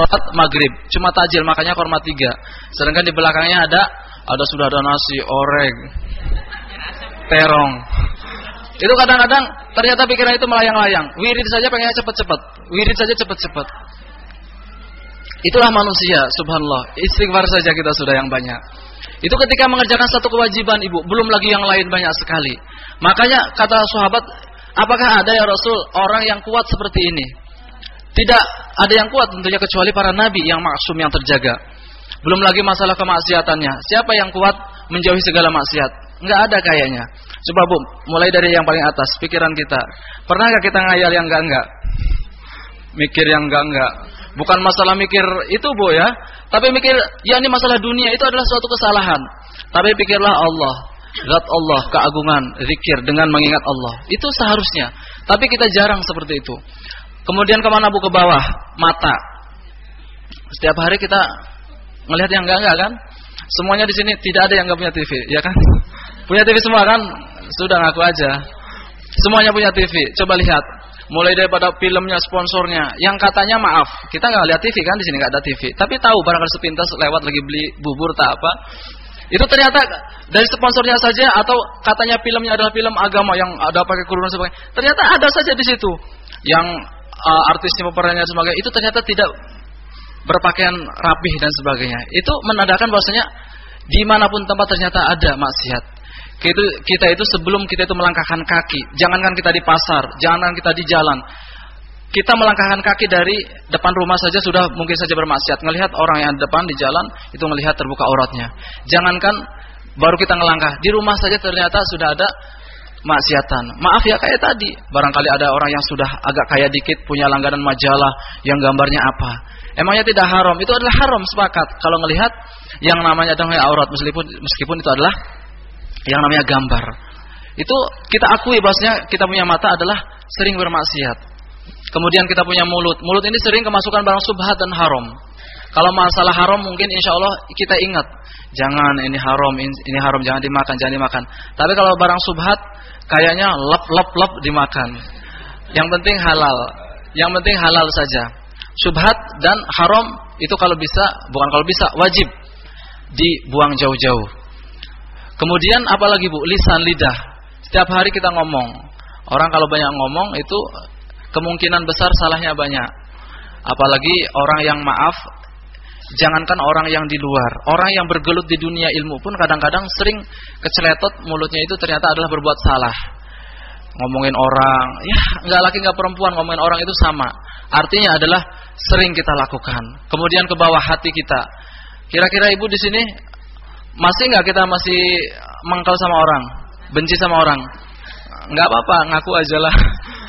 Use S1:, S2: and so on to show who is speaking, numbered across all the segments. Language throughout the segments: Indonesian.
S1: sholat maghrib, cuma tajil makanya korma 3. Sedangkan di belakangnya sudah ada nasi, oreng, terong. Itu kadang-kadang ternyata pikiran itu melayang-layang. Wirid saja pengennya cepat-cepat. Itulah manusia, subhanallah. Istighfar saja kita sudah yang banyak. Itu ketika mengerjakan satu kewajiban, Ibu, belum lagi yang lain banyak sekali. Makanya kata sahabat, apakah ada ya Rasul orang yang kuat seperti ini? Tidak ada yang kuat tentunya kecuali para nabi yang maksum, yang terjaga. Belum lagi masalah kemaksiatannya. Siapa yang kuat menjauhi segala maksiat? Enggak ada kayaknya. Coba Bu, mulai dari yang paling atas, pikiran kita. Pernahkah kita ngayal yang enggak? Mikir yang enggak. Bukan masalah mikir itu Bu ya, tapi mikir ya ini masalah dunia itu adalah suatu kesalahan. Tapi pikirlah Allah, zat Allah, keagungan, zikir dengan mengingat Allah. Itu seharusnya. Tapi kita jarang seperti itu. Kemudian kemana Bu? Ke bawah, mata. Setiap hari kita ngelihat yang enggak kan? Semuanya di sini tidak ada yang enggak punya TV, ya kan? Punya TV semua kan? Sudah ngaku aja. Semuanya punya TV. Coba lihat. Mulai daripada filmnya, sponsornya, yang katanya maaf, kita nggak lihat TV kan, di sini nggak ada TV. Tapi tahu barangkali sepintas lewat lagi beli bubur tak apa. Itu ternyata dari sponsornya saja atau katanya filmnya adalah film agama yang ada pakai kerudung sebagainya. Ternyata ada saja di situ. Yang artisnya pemerannya sebagainya itu ternyata tidak berpakaian rapih dan sebagainya. Itu menandakan bahwasanya dimanapun tempat ternyata ada maksiat. Kita itu sebelum kita itu melangkahkan kaki, jangankan kita di pasar, jangankan kita di jalan, kita melangkahkan kaki dari depan rumah saja sudah mungkin saja bermaksiat. Ngelihat orang yang depan di jalan itu melihat terbuka auratnya. Jangankan baru kita ngelangkah, di rumah saja ternyata sudah ada maksiatan. Maaf ya kayak tadi, barangkali ada orang yang sudah agak kaya dikit punya langganan majalah yang gambarnya apa. Emangnya tidak haram? Itu adalah haram, sepakat. Kalau ngelihat yang namanya aurat meskipun itu adalah yang namanya gambar. Itu kita akui bahwasanya kita punya mata adalah sering bermaksiat. Kemudian kita punya mulut. Mulut ini sering kemasukan barang subhat dan haram. Kalau masalah haram mungkin insya Allah kita ingat, jangan ini haram, jangan dimakan. Tapi kalau barang subhat kayaknya lep dimakan. Yang penting halal saja. Subhat dan haram itu bukan kalau bisa, wajib dibuang jauh-jauh. Kemudian apalagi Bu, lisan, lidah. Setiap hari kita ngomong. Orang kalau banyak ngomong itu kemungkinan besar salahnya banyak. Apalagi orang yang maaf, jangankan orang yang di luar, orang yang bergelut di dunia ilmu pun kadang-kadang sering keceletot mulutnya itu ternyata adalah berbuat salah. Ngomongin orang, ya enggak laki enggak perempuan, ngomongin orang itu sama. Artinya adalah sering kita lakukan. Kemudian ke bawah, hati kita. Kira-kira Ibu di sini masih nggak kita masih mengkal sama orang, benci sama orang? Nggak apa-apa, ngaku aja lah.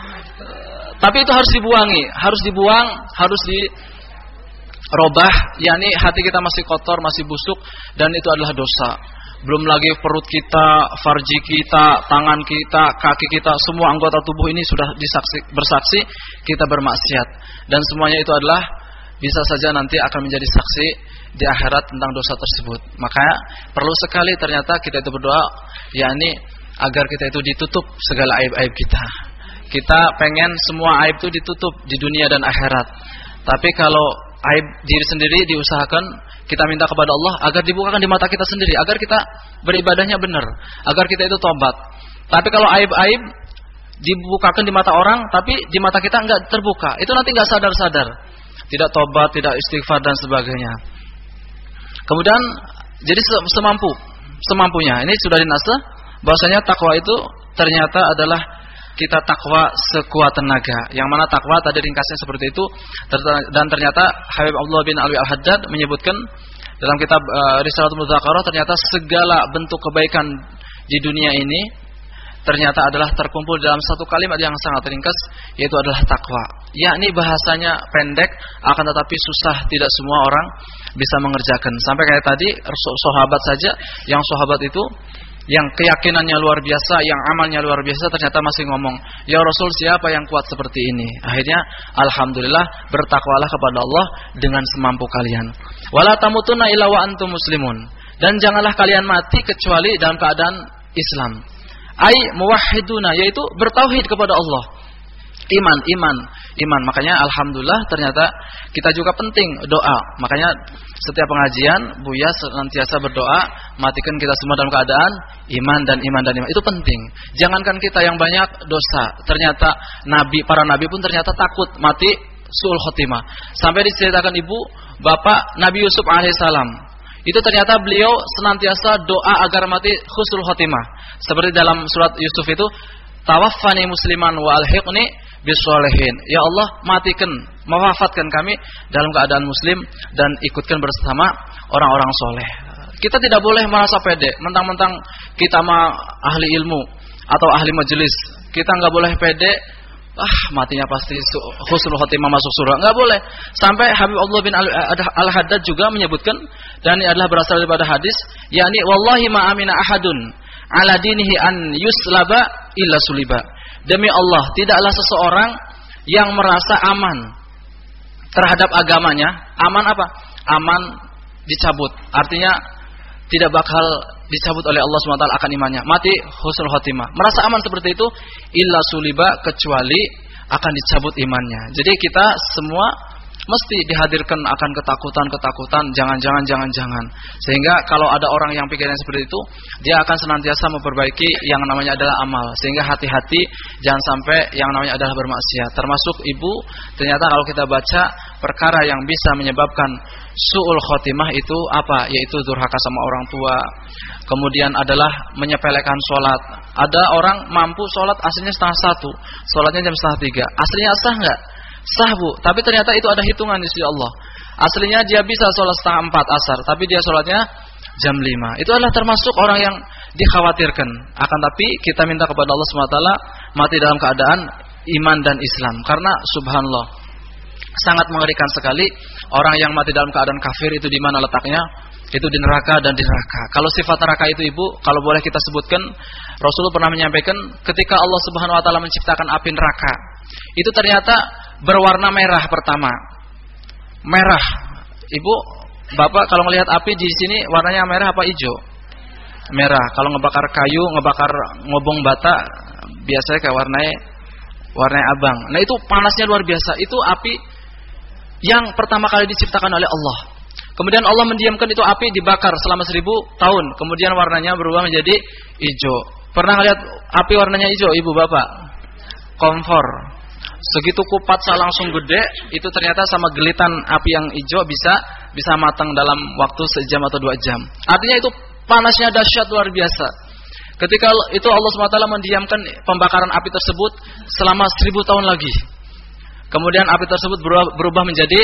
S1: Tapi itu harus dibuang, harus dirobah. yakni hati kita masih kotor, masih busuk, dan itu adalah dosa. Belum lagi perut kita, farji kita, tangan kita, kaki kita, semua anggota tubuh ini sudah bersaksi kita bermaksiat. Dan semuanya itu adalah bisa saja nanti akan menjadi saksi di akhirat tentang dosa tersebut. Makanya perlu sekali ternyata kita itu berdoa, yakni agar kita itu ditutup segala aib-aib kita. Kita pengen semua aib itu ditutup di dunia dan akhirat. Tapi kalau aib diri sendiri diusahakan, kita minta kepada Allah agar dibukakan di mata kita sendiri, agar kita beribadahnya benar, agar kita itu tobat. Tapi kalau aib-aib dibukakan di mata orang, tapi di mata kita enggak terbuka, itu nanti enggak sadar-sadar, tidak tobat, tidak istighfar dan sebagainya. Kemudian jadi semampunya. Ini sudah dinasah bahwasanya takwa itu ternyata adalah kita takwa sekuat tenaga. Yang mana takwa tadi ringkasnya seperti itu. Dan ternyata Habib Abdullah bin Alwi Al-Haddad menyebutkan dalam kitab Risalatul Mudzakarah, ternyata segala bentuk kebaikan di dunia ini ternyata adalah terkumpul dalam satu kalimat yang sangat ringkas, yaitu adalah takwa. Yakni bahasanya pendek, akan tetapi susah, tidak semua orang bisa mengerjakan. Sampai kayak tadi sahabat saja, yang sahabat itu yang keyakinannya luar biasa, yang amalnya luar biasa, ternyata masih ngomong, ya Rasul, siapa yang kuat seperti ini? Akhirnya alhamdulillah, bertakwalah kepada Allah dengan semampu kalian. Wala tamutunna illa wa antum muslimun. Dan janganlah kalian mati kecuali dalam keadaan Islam. Ai muwahhiduna, yaitu bertauhid kepada Allah. Iman. Makanya alhamdulillah ternyata kita juga penting doa. Makanya setiap pengajian Buya senantiasa berdoa, matikan kita semua dalam keadaan iman dan iman. Itu penting. Jangankan kita yang banyak dosa, ternyata para nabi pun ternyata takut mati su'ul khotimah. Sampai diceritakan ibu bapak Nabi Yusuf alaihissalam, itu ternyata beliau senantiasa doa agar mati husnul khotimah. Seperti dalam surat Yusuf itu, tawaffani musliman wa alhiqni bisolihin. Ya Allah, mewafatkan kami dalam keadaan muslim dan ikutkan bersama orang-orang soleh. Kita tidak boleh merasa pede, mentang-mentang kita ahli ilmu atau ahli majelis. Kita nggak boleh pede, matinya pasti husnul khotimah masuk surga. Nggak boleh. Sampai Habib Allah bin Al-Haddad juga menyebutkan, dan ini adalah berasal daripada hadis, yakni wallahi ma amina ahadun ala dinihi an yuslaba illa suliba. Demi Allah, tidaklah seseorang yang merasa aman terhadap agamanya. Aman apa? Aman dicabut. Artinya tidak bakal dicabut oleh Allah SWT akan imannya. Mati husnul khotimah. Merasa aman seperti itu, illa suliba, kecuali akan dicabut imannya. Jadi kita semua mesti dihadirkan akan ketakutan, jangan. Sehingga kalau ada orang yang pikirannya seperti itu, dia akan senantiasa memperbaiki yang namanya adalah amal. Sehingga hati-hati jangan sampai yang namanya adalah bermaksiat. Termasuk ibu, ternyata kalau kita baca perkara yang bisa menyebabkan su'ul khotimah itu apa? Yaitu durhaka sama orang tua. Kemudian adalah menyepelekan sholat. Ada orang mampu sholat aslinya 12:30, sholatnya jam 2:30. Aslinya sah nggak? Sah bu, tapi ternyata itu ada hitungan di sisi Allah. Aslinya dia bisa sholat 3:30 asar, tapi dia sholatnya jam 5. Itu adalah termasuk orang yang dikhawatirkan. Akan tapi kita minta kepada Allah SWT mati dalam keadaan iman dan Islam. Karena subhanallah, sangat mengerikan sekali orang yang mati dalam keadaan kafir. Itu di mana letaknya? Itu di neraka dan di neraka. Kalau sifat neraka itu ibu, kalau boleh kita sebutkan, Rasulullah pernah menyampaikan ketika Allah Subhanahu Wa Taala menciptakan api neraka, itu ternyata berwarna merah pertama. Merah. Ibu, bapak kalau melihat api di sini warnanya merah apa hijau? Merah. Kalau ngebakar kayu, ngebakar ngobong bata, biasanya kayak warnanya abang. Nah itu panasnya luar biasa. Itu api yang pertama kali diciptakan oleh Allah. Kemudian Allah mendiamkan itu api dibakar selama 1000 tahun. Kemudian warnanya berubah menjadi hijau. Pernah lihat api warnanya hijau, ibu bapak? Kompor. Segitu kupatnya langsung gede, itu ternyata sama gelitan api yang hijau bisa matang dalam waktu sejam atau 2 jam. Artinya itu panasnya dahsyat luar biasa. Ketika itu Allah SWT mendiamkan pembakaran api tersebut selama 1000 tahun lagi. Kemudian api tersebut berubah menjadi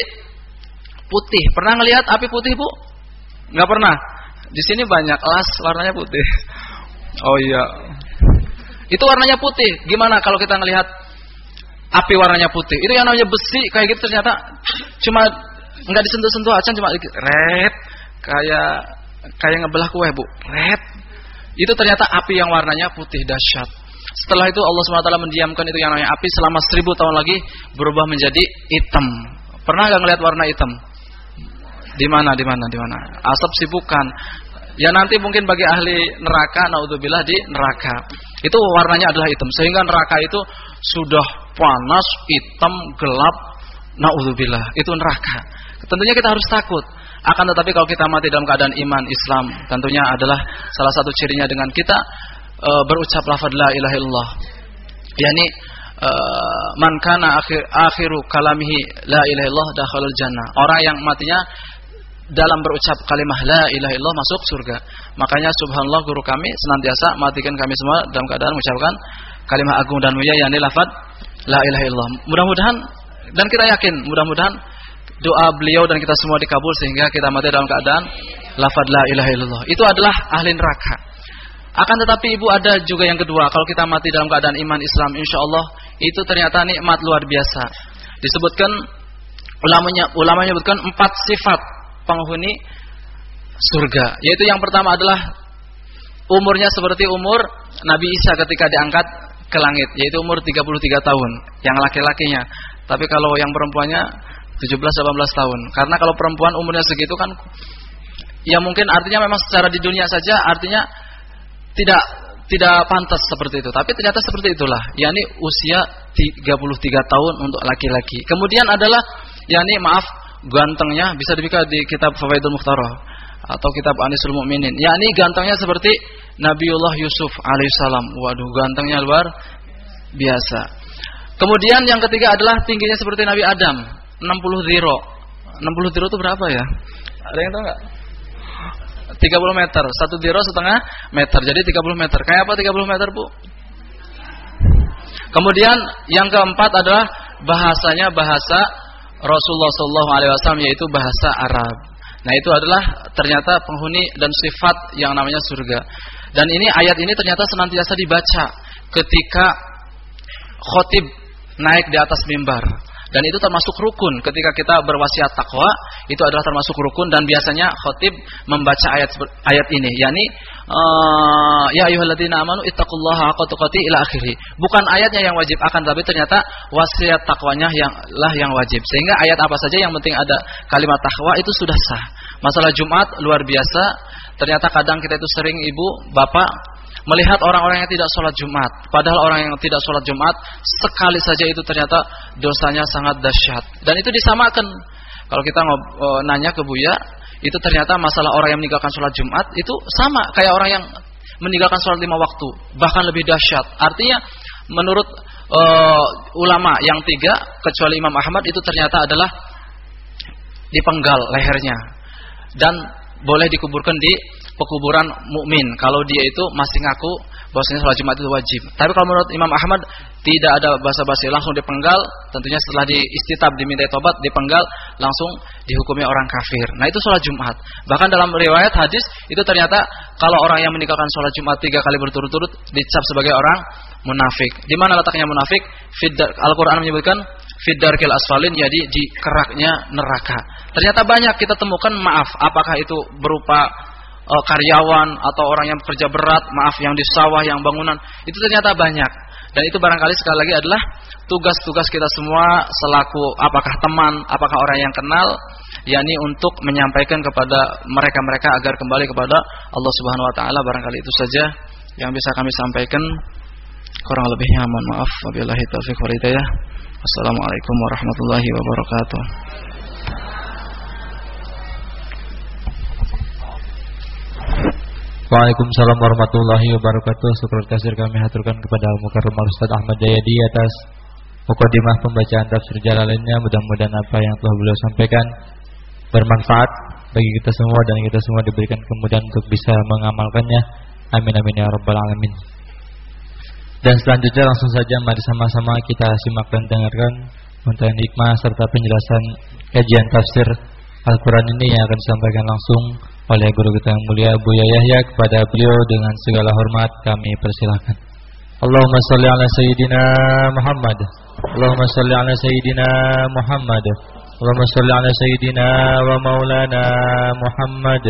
S1: putih. Pernah ngelihat api putih bu? Nggak pernah. Di sini banyak las warnanya putih. Oh iya. Itu warnanya putih. Gimana kalau kita ngelihat api warnanya putih? Itu yang namanya besi kayak gitu, ternyata cuma nggak disentuh-sentuh aja, cuma red, kayak ngebelah kue bu, red. Itu ternyata api yang warnanya putih dahsyat. Setelah itu Allah SWT mendiamkan itu yang namanya api selama 1000 tahun lagi berubah menjadi hitam. Pernah nggak ngelihat warna hitam? Di mana? Asap sih bukan. Ya nanti mungkin bagi ahli neraka, naudzubillah, di neraka itu warnanya adalah hitam. Sehingga neraka itu sudah panas, hitam, gelap, naudzubillah. Itu neraka. Tentunya kita harus takut. Akan tetapi kalau kita mati dalam keadaan iman Islam, tentunya adalah salah satu cirinya dengan kita berucap lafaz la ilaha illallah. Yani man kana akhiru kalamihi la ilaha illallah dakhalal jannah. Orang yang matinya dalam berucap kalimah la ilaha illallah masuk surga. Makanya subhanallah, guru kami senantiasa matikan kami semua dalam keadaan mengucapkan kalimah agung dan mulia, yakni lafaz la ilaha illallah. Mudah-mudahan, dan kita yakin mudah-mudahan doa beliau dan kita semua dikabul sehingga kita mati dalam keadaan lafaz la ilaha illallah. Itu adalah ahli neraka. Akan tetapi ibu, ada juga yang kedua. Kalau kita mati dalam keadaan iman Islam, insyaallah itu ternyata nikmat luar biasa. Disebutkan ulama menyebutkan 4 sifat penghuni surga. Yaitu yang pertama adalah umurnya seperti umur Nabi Isa ketika diangkat ke langit, yaitu umur 33 tahun yang laki-lakinya. Tapi kalau yang perempuannya 17-18 tahun. Karena kalau perempuan umurnya segitu kan, ya mungkin artinya memang secara di dunia saja artinya tidak pantas seperti itu, tapi ternyata seperti itulah. yakni usia 33 tahun untuk laki-laki. Kemudian adalah yakni gantengnya, bisa dibaca di kitab Fawaidul Mukhtarah atau kitab Anisul Mu'minin. yakni gantengnya seperti Nabiullah Yusuf alaihissalam. Waduh, gantengnya luar biasa. Kemudian yang ketiga adalah tingginya seperti Nabi Adam, 60 dhiro. 60 dhiro itu berapa ya? Ada yang tahu enggak? 30 meter, 1 dhiro setengah meter, jadi 30 meter. Kayak apa 30 meter, Bu? Kemudian yang keempat adalah bahasanya bahasa Rasulullah SAW, yaitu bahasa Arab. Nah, itu adalah ternyata penghuni dan sifat yang namanya surga. Dan ini ayat ini ternyata senantiasa dibaca ketika khotib naik di atas mimbar. Dan itu termasuk rukun. Ketika kita berwasiat takwa, itu adalah termasuk rukun. Dan biasanya khotib membaca ayat ini, yakni ya ayyuhalladzina amanu ittaqullaha haqqa tuqatih ila akhirih. Bukan ayatnya yang wajib, akan tapi ternyata wasiat takwanya yang wajib. Sehingga ayat apa saja yang penting ada kalimat takwa itu sudah sah. Masalah Jumat luar biasa. Ternyata kadang kita itu sering, ibu, bapak, melihat orang-orang yang tidak sholat Jumat. Padahal orang yang tidak sholat Jumat sekali saja itu ternyata dosanya sangat dahsyat. Dan itu disamakan. Kalau kita nanya ke Buya, itu ternyata masalah orang yang meninggalkan sholat Jumat itu sama kayak orang yang meninggalkan sholat 5 waktu, bahkan lebih dahsyat. Artinya menurut ulama yang 3 kecuali Imam Ahmad itu ternyata adalah dipenggal lehernya dan boleh dikuburkan di pekuburan mukmin kalau dia itu masih ngaku bahwasanya sholat Jumat itu wajib. Tapi kalau menurut Imam Ahmad tidak ada basa-basi, langsung dipenggal. Tentunya setelah diistitab, diminta tobat, dipenggal, langsung dihukumi orang kafir. Nah, itu sholat Jumat. Bahkan dalam riwayat hadis itu ternyata kalau orang yang meninggalkan sholat Jumat 3 kali berturut-turut dicap sebagai orang munafik. Di mana letaknya munafik? Al-Quran menyebutkan fiddarkil asfalin, jadi di keraknya neraka. Ternyata banyak kita temukan, maaf, apakah itu berupa karyawan atau orang yang bekerja berat, maaf, yang di sawah, yang bangunan, itu ternyata banyak. Dan itu barangkali sekali lagi adalah tugas-tugas kita semua selaku apakah teman, apakah orang yang kenal, yakni untuk menyampaikan kepada mereka-mereka agar kembali kepada Allah Subhanahu wa taala. Barangkali itu saja yang bisa kami sampaikan. Kurang lebihnya mohon maaf. Wabillahi taufiq wal hidayah. Assalamualaikum warahmatullahi wabarakatuh.
S2: Waalaikumsalam warahmatullahi wabarakatuh. Syukur kasir kami haturkan kepada Al-Mukarram Ustaz Ahmad Jayadi atas mukadimah pembacaan tafsir Jalalainnya. Mudah-mudahan apa yang telah beliau sampaikan bermanfaat bagi kita semua dan kita semua diberikan kemudahan untuk bisa mengamalkannya. Amin amin ya rabbal alamin. Dan selanjutnya langsung saja mari sama-sama kita simak dan dengarkan untayan hikmah serta penjelasan kajian tafsir Al-Quran ini yang akan disampaikan langsung oleh guru kita yang mulia Buya Yahya. Kepada beliau dengan segala hormat kami persilahkan. Allahumma salli ala sayyidina Muhammad. Allahumma salli ala sayyidina Muhammad. Allahumma salli ala sayyidina wa maulana Muhammad.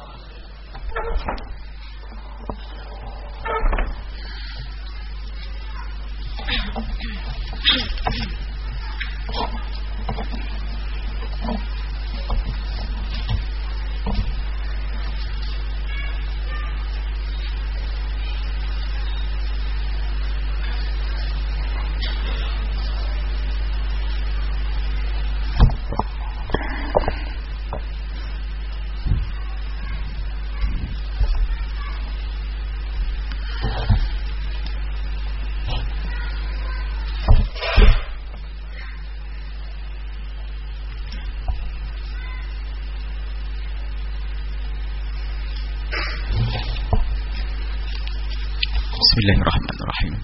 S3: Bismillahirrahmanirrahim.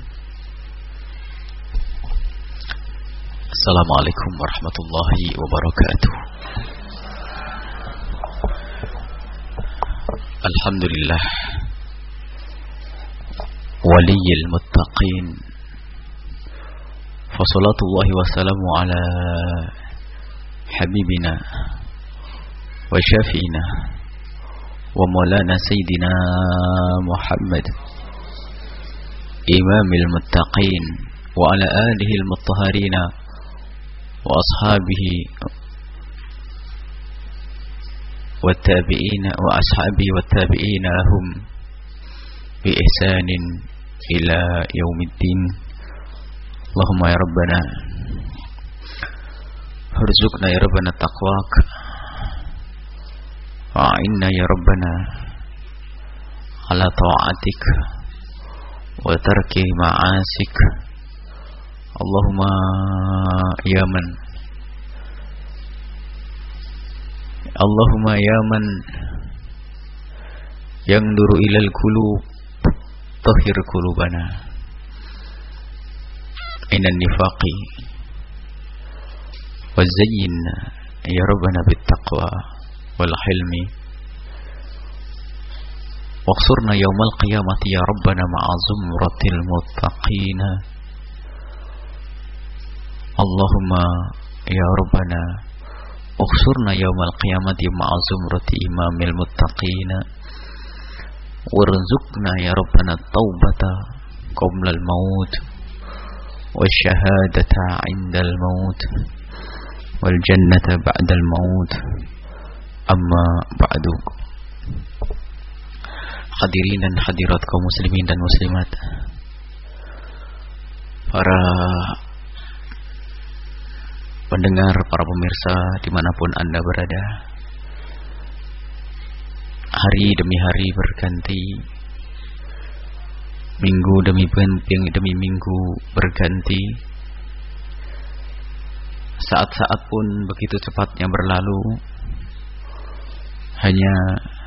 S3: Assalamualaikum warahmatullahi wabarakatuh. Alhamdulillah waliyil muttaqin. Wassalatullahi wassalamu ala habibina wa syafi'ina wa maulana sayyidina Muhammad imamil muttaqin wa ala alihi al-mutahharina wa ashabihi wa tabi'ina wa ashabihi wa tabi'ina lahum بإحسان إلى يوم الدين. اللهم يا ربنا ارزقنا يا ربنا تقواك وأعنا يا ربنا على طاعتك وترك معاصيك. اللهم يا من ينظر إلى القلوب طهر قلوبنا من النفاق وزين يا ربنا بالتقوى والحلم واقصرنا يوم القيامة يا ربنا مع زمرة المتقين. اللهم يا ربنا اقصرنا يوم القيامة مع زمرة إمام المتقين وارزقنا يا ربنا التوبة قبل الموت والشهادة عند الموت والجنة بعد الموت. Amma ba'du. Hadirin dan hadirat kaum muslimin dan muslimat, para pendengar, para pemirsa dimanapun Anda berada, hari demi hari berganti, minggu demi minggu berganti, saat-saat pun begitu cepatnya berlalu. Hanya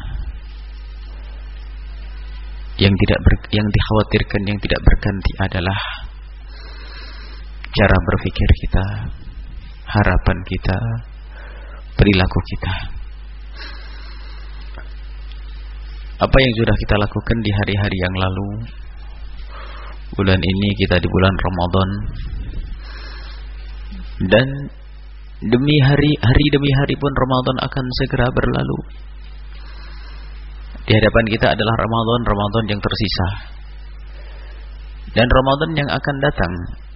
S3: yang dikhawatirkan, yang tidak berganti adalah cara berpikir kita, harapan kita, perilaku kita. Apa yang sudah kita lakukan di hari-hari yang lalu, bulan ini kita di bulan Ramadan, dan demi hari demi hari pun Ramadan akan segera berlalu. Di hadapan kita adalah Ramadan yang tersisa, dan Ramadan yang akan datang.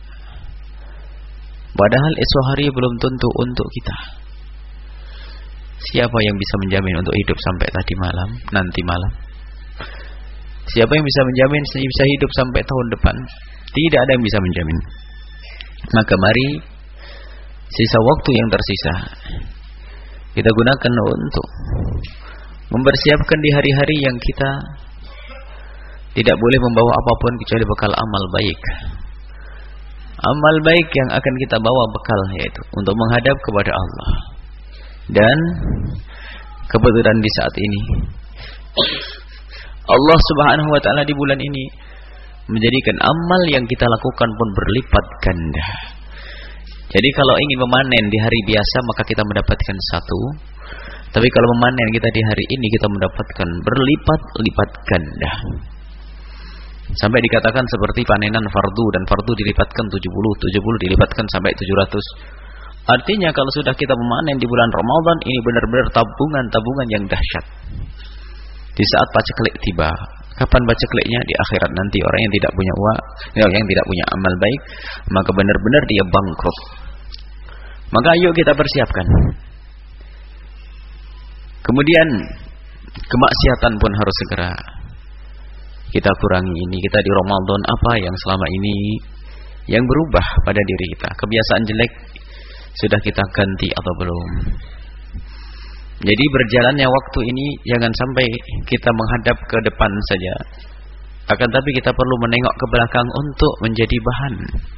S3: Padahal esok hari belum tentu untuk kita. Siapa yang bisa menjamin untuk hidup sampai nanti malam? Siapa yang bisa menjamin bisa hidup sampai tahun depan? Tidak ada yang bisa menjamin. Maka mari sisa waktu yang tersisa kita gunakan untuk mempersiapkan di hari-hari yang kita tidak boleh membawa apapun kecuali bekal amal baik. Amal baik yang akan kita bawa bekal, yaitu untuk menghadap kepada Allah. Dan kebetulan di saat ini Allah Subhanahu wa taala di bulan ini menjadikan amal yang kita lakukan pun berlipat ganda. Jadi kalau ingin memanen di hari biasa maka kita mendapatkan satu, tapi kalau memanen kita di hari ini kita mendapatkan berlipat-lipat ganda. Sampai dikatakan seperti panenan fardu, dan fardu dilipatkan 70 dilipatkan sampai 700. Artinya kalau sudah kita memanen di bulan Ramadan ini benar-benar tabungan yang dahsyat. Di saat paceklik tiba, kapan pacekliknya? Di akhirat nanti. Orang yang tidak punya uang, yang tidak punya amal baik, maka benar-benar dia bangkrut. Maka ayo kita persiapkan. Kemudian kemaksiatan pun harus segera kita kurangi. Ini kita di Ramadan, apa yang selama ini yang berubah pada diri kita? Kebiasaan jelek sudah kita ganti atau belum? Jadi berjalannya waktu ini jangan sampai kita menghadap ke depan saja, akan tapi kita perlu menengok ke belakang untuk menjadi bahan,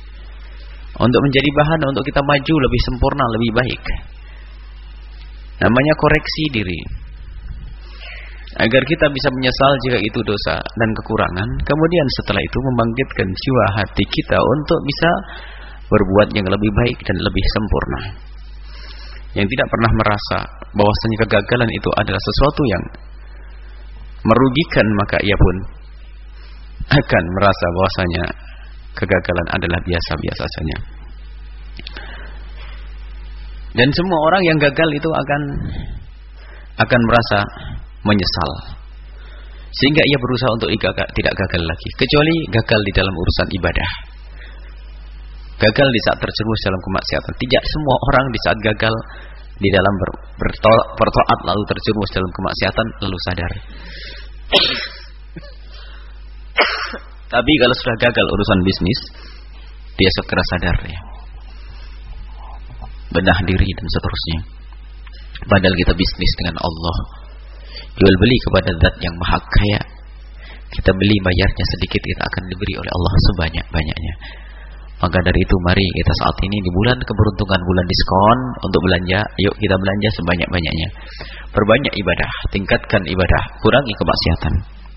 S3: untuk kita maju lebih sempurna, lebih baik. Namanya koreksi diri, agar kita bisa menyesal jika itu dosa dan kekurangan. Kemudian setelah itu membangkitkan jiwa hati kita untuk bisa berbuat yang lebih baik dan lebih sempurna. Yang tidak pernah merasa bahwasanya kegagalan itu adalah sesuatu yang merugikan, maka ia pun akan merasa bahwasanya kegagalan adalah biasa-biasa saja. Dan semua orang yang gagal itu akan merasa menyesal, sehingga ia berusaha untuk tidak gagal lagi, kecuali gagal di dalam urusan ibadah. Gagal di saat terjerumus dalam kemaksiatan. Tidak semua orang di saat gagal di dalam bertaat lalu terjerumus dalam kemaksiatan lalu sadar. Tapi kalau sudah gagal urusan bisnis, dia segera sadar ya. Bedah diri dan seterusnya. Padahal kita bisnis dengan Allah. Jual beli kepada zat yang maha kaya. Kita beli, bayarnya sedikit, kita akan diberi oleh Allah sebanyak-banyaknya. Maka dari itu mari kita saat ini di bulan keberuntungan, bulan diskon untuk belanja, yuk kita belanja sebanyak-banyaknya. Perbanyak ibadah, tingkatkan ibadah, kurangi kemaksiatan.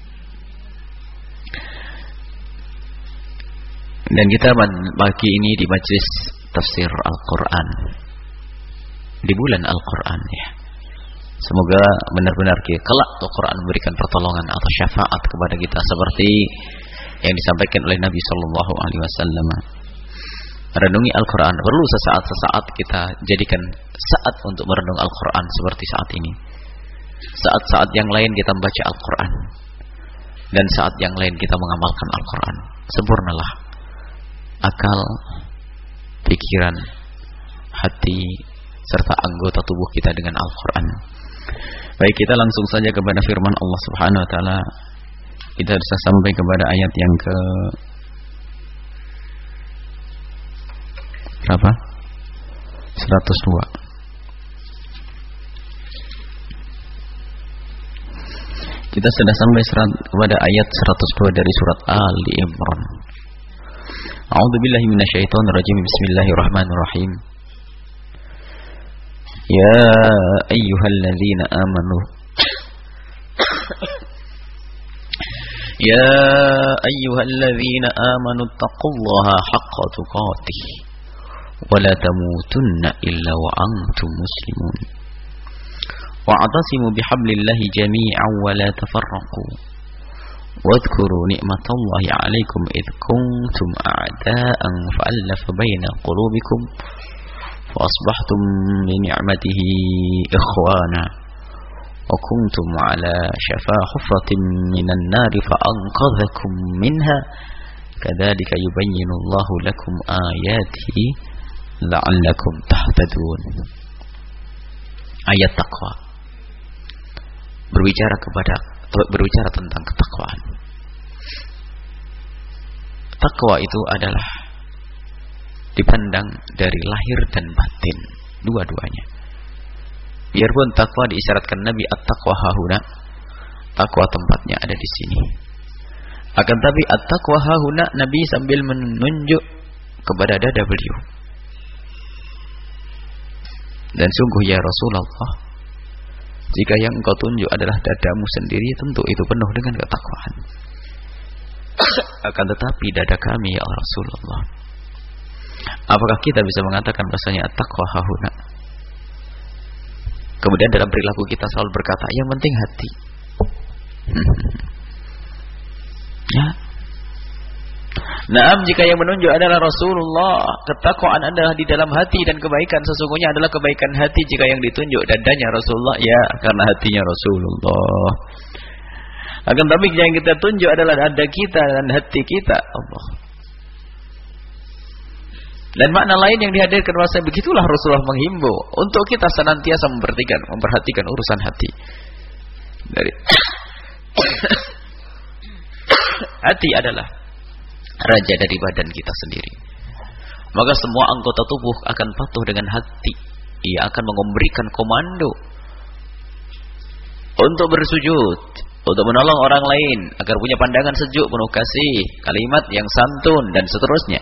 S3: Dan kita pagi ini di majlis tafsir Al-Quran, di bulan Al-Quran ya. Semoga benar-benar kelak Al-Quran memberikan pertolongan atau syafaat kepada kita seperti yang disampaikan oleh Nabi Sallallahu Alaihi Wasallam. Merenungi Al-Quran perlu sesaat kita jadikan saat untuk merenung Al-Quran seperti saat ini. Saat-saat yang lain kita membaca Al-Quran, dan saat yang lain kita mengamalkan Al-Quran. Sempurnalah akal, pikiran, hati, serta anggota tubuh kita dengan Al-Quran. Baik, kita langsung saja kepada firman Allah Subhanahu Wa Taala. Kita sudah sampai kepada ayat yang ke berapa? 102. Kita sudah sampai kepada ayat 102 dari surat Ali Imran. A'udzubillahi minasyaitonirrajim. Bismillahirrahmanirrahim. Ya ayyuhalladzina amanu Ya ayyuhalladzina amanu taqullaha haqqa tuqatih wa la tamutunna illa wa antum muslimun. Wa'tasimu bihablillahi jami'an wa la tafarraqu. Wadhkuru ni'matallahi 'alaikum id kuntum a'da'an fa'alafa baina qulubikum fa asbahtum bi ni'matihi ikhwana wa kuntum 'ala shafa hufratin minan nari fa anqadhakum minha kadzalika yubayyinu Allahu lakum ayatihi la'allakum tahtadun. Ayat taqwa berbicara tentang ketakwaan. Takwa itu adalah dipandang dari lahir dan batin, dua-duanya. Biarpun takwa diisyaratkan Nabi, at-taqwa hahuna, takwa tempatnya ada di sini. Akan tapi at-taqwa hahuna, Nabi sambil menunjuk kepada dada beliau. Dan sungguh ya Rasulullah, jika yang engkau tunjuk adalah dadamu sendiri, tentu itu penuh dengan ketakwaan. Akan tetapi dada kami ya Rasulullah, apakah kita bisa mengatakan bahasanya at-taqwa hahuna? Kemudian dalam perilaku kita selalu berkata, yang penting hati. Ya. Naam, jika yang menunjuk adalah Rasulullah, ketakwaan adalah di dalam hati, dan kebaikan sesungguhnya adalah kebaikan hati. Jika yang ditunjuk dadanya Rasulullah, ya karena hatinya Rasulullah. Akan tapi yang kita tunjuk adalah dada kita dan hati kita, Allah. Dan makna lain yang dihadirkan bahasa begitulah Rasulullah menghimbau untuk kita senantiasa memperhatikan urusan hati. Dari hati adalah raja dari badan kita sendiri. Maka semua anggota tubuh akan patuh dengan hati. Ia akan memberikan komando untuk bersujud, untuk menolong orang lain agar punya pandangan sejuk, penuh kasih, kalimat yang santun dan seterusnya.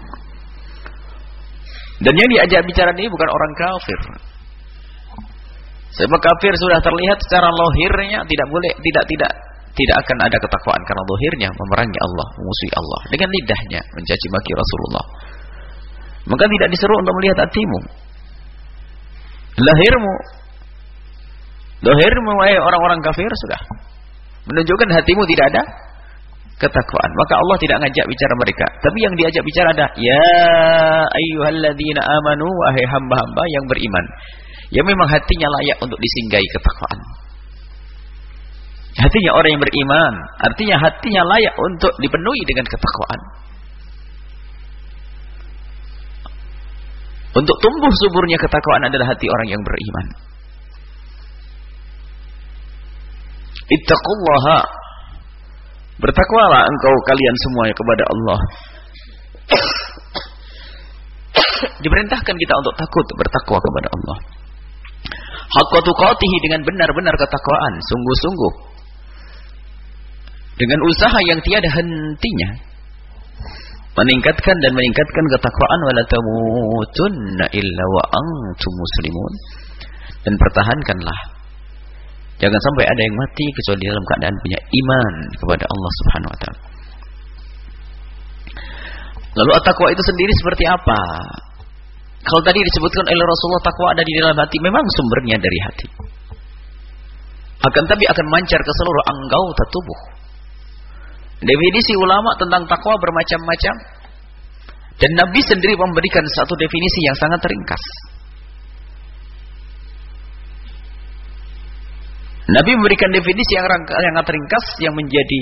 S3: Dan yang diajak bicara ini bukan orang kafir. Sebab kafir sudah terlihat secara lahirnya tidak akan ada ketakwaan karena lahirnya memerangi Allah, memusuhi Allah, dengan lidahnya mencaci maki Rasulullah. Maka tidak diseru untuk melihat hatimu, lahirmu orang-orang kafir sudah menunjukkan hatimu tidak ada ketakwaan. Maka Allah tidak ngajak bicara mereka, tapi yang diajak bicara ada ya ayyuhalladzina amanu, wahai hamba-hamba yang beriman, yang memang hatinya layak untuk disinggahi ketakwaan. Hatinya orang yang beriman, artinya hatinya layak untuk dipenuhi dengan ketakwaan. Untuk tumbuh suburnya ketakwaan adalah hati orang yang beriman. Ittaqullaha, Bertakwalah engkau kalian semuanya kepada Allah. Diperintahkan kita untuk takut, bertakwa kepada Allah. Haqqa tuqatihi, dengan benar-benar ketakwaan, sungguh-sungguh, dengan usaha yang tiada hentinya, meningkatkan ketakwaan. Wala tamutunna illa wa antum muslimun, dan pertahankanlah, jangan sampai ada yang mati kecuali dalam keadaan punya iman kepada Allah Subhanahu wa taala. Lalu at-taqwa itu sendiri seperti apa? Kalau tadi disebutkan oleh Rasulullah, takwa ada di dalam hati, memang sumbernya dari hati. Tapi akan mancar ke seluruh anggota tubuh. Definisi ulama tentang takwa bermacam-macam, dan Nabi sendiri memberikan satu definisi yang sangat ringkas. Nabi memberikan definisi yang sangat ringkas yang menjadi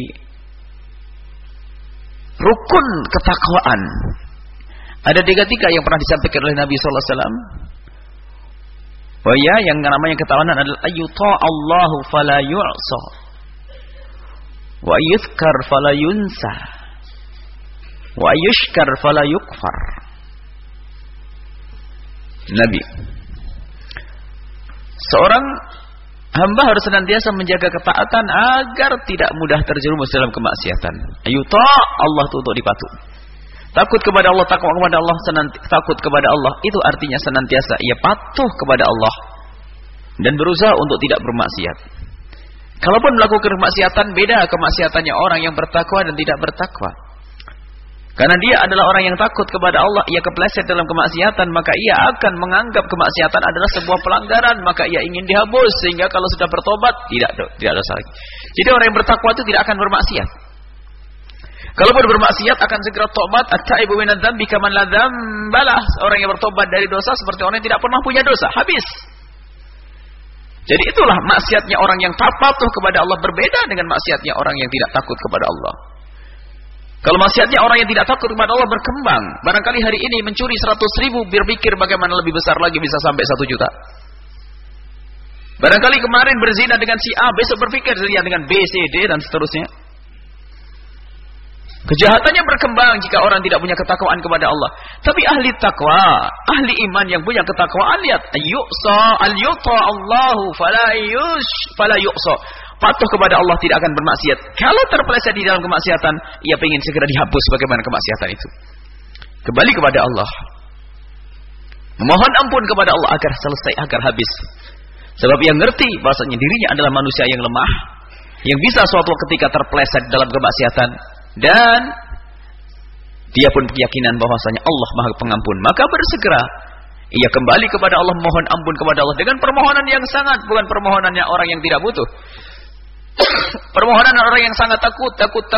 S3: rukun ketakwaan. Ada 3 yang pernah disampaikan oleh Nabi sallallahu alaihi wasallam. Oh ya, yang namanya ketakwaan adalah ayyuta Allahu fala yu'sa wa yuzkar fala yunsa wa yushkar fala yukfar. Nabi, seorang hamba harus senantiasa menjaga ketaatan agar tidak mudah terjerumus dalam kemaksiatan. Ayyuta Allah itu untuk dipatuhi. Takut kepada Allah, takwa kepada Allah, takut kepada Allah itu artinya senantiasa ia patuh kepada Allah dan berusaha untuk tidak bermaksiat. Kalaupun melakukan kemaksiatan, beda kemaksiatannya orang yang bertakwa dan tidak bertakwa. Karena dia adalah orang yang takut kepada Allah, ia kepleset dalam kemaksiatan, maka ia akan menganggap kemaksiatan adalah sebuah pelanggaran, maka ia ingin dihapus, sehingga kalau sudah bertobat tidak dosa lagi. Jadi orang yang bertakwa itu tidak akan bermaksiat. Kalaupun bermaksiat akan segera tobat. At-taibu minadz dzambi kaman la dzambalah. Orang yang bertobat dari dosa seperti orang yang tidak pernah punya dosa, habis. Jadi itulah maksiatnya orang yang patuh kepada Allah, berbeda dengan maksiatnya orang yang tidak takut kepada Allah. Kalau maksiatnya orang yang tidak takut kepada Allah berkembang, barangkali hari ini mencuri 100.000, berpikir bagaimana lebih besar lagi bisa sampai 1 juta. Barangkali kemarin berzina dengan si A, besok berpikir zina dengan B, C, D dan seterusnya. Kejahatannya berkembang jika orang tidak punya ketakwaan kepada Allah. Tapi ahli takwa, ahli iman yang punya ketakwaan, lihat, al-yuta Allahu fala yuqsa. Patuh kepada Allah, tidak akan bermaksiat. Kalau terpeleset di dalam kemaksiatan, ia ingin segera dihapus bagaimana kemaksiatan itu. Kembali kepada Allah, memohon ampun kepada Allah agar selesai, agar habis. Sebab ia ngerti bahasanya dirinya adalah manusia yang lemah, yang bisa suatu ketika terpeleset dalam kemaksiatan. Dan dia pun keyakinan bahwasanya Allah Maha Pengampun, maka bersegera ia kembali kepada Allah, mohon ampun kepada Allah dengan permohonan yang sangat, bukan permohonannya orang yang tidak butuh. Permohonan orang yang sangat takut.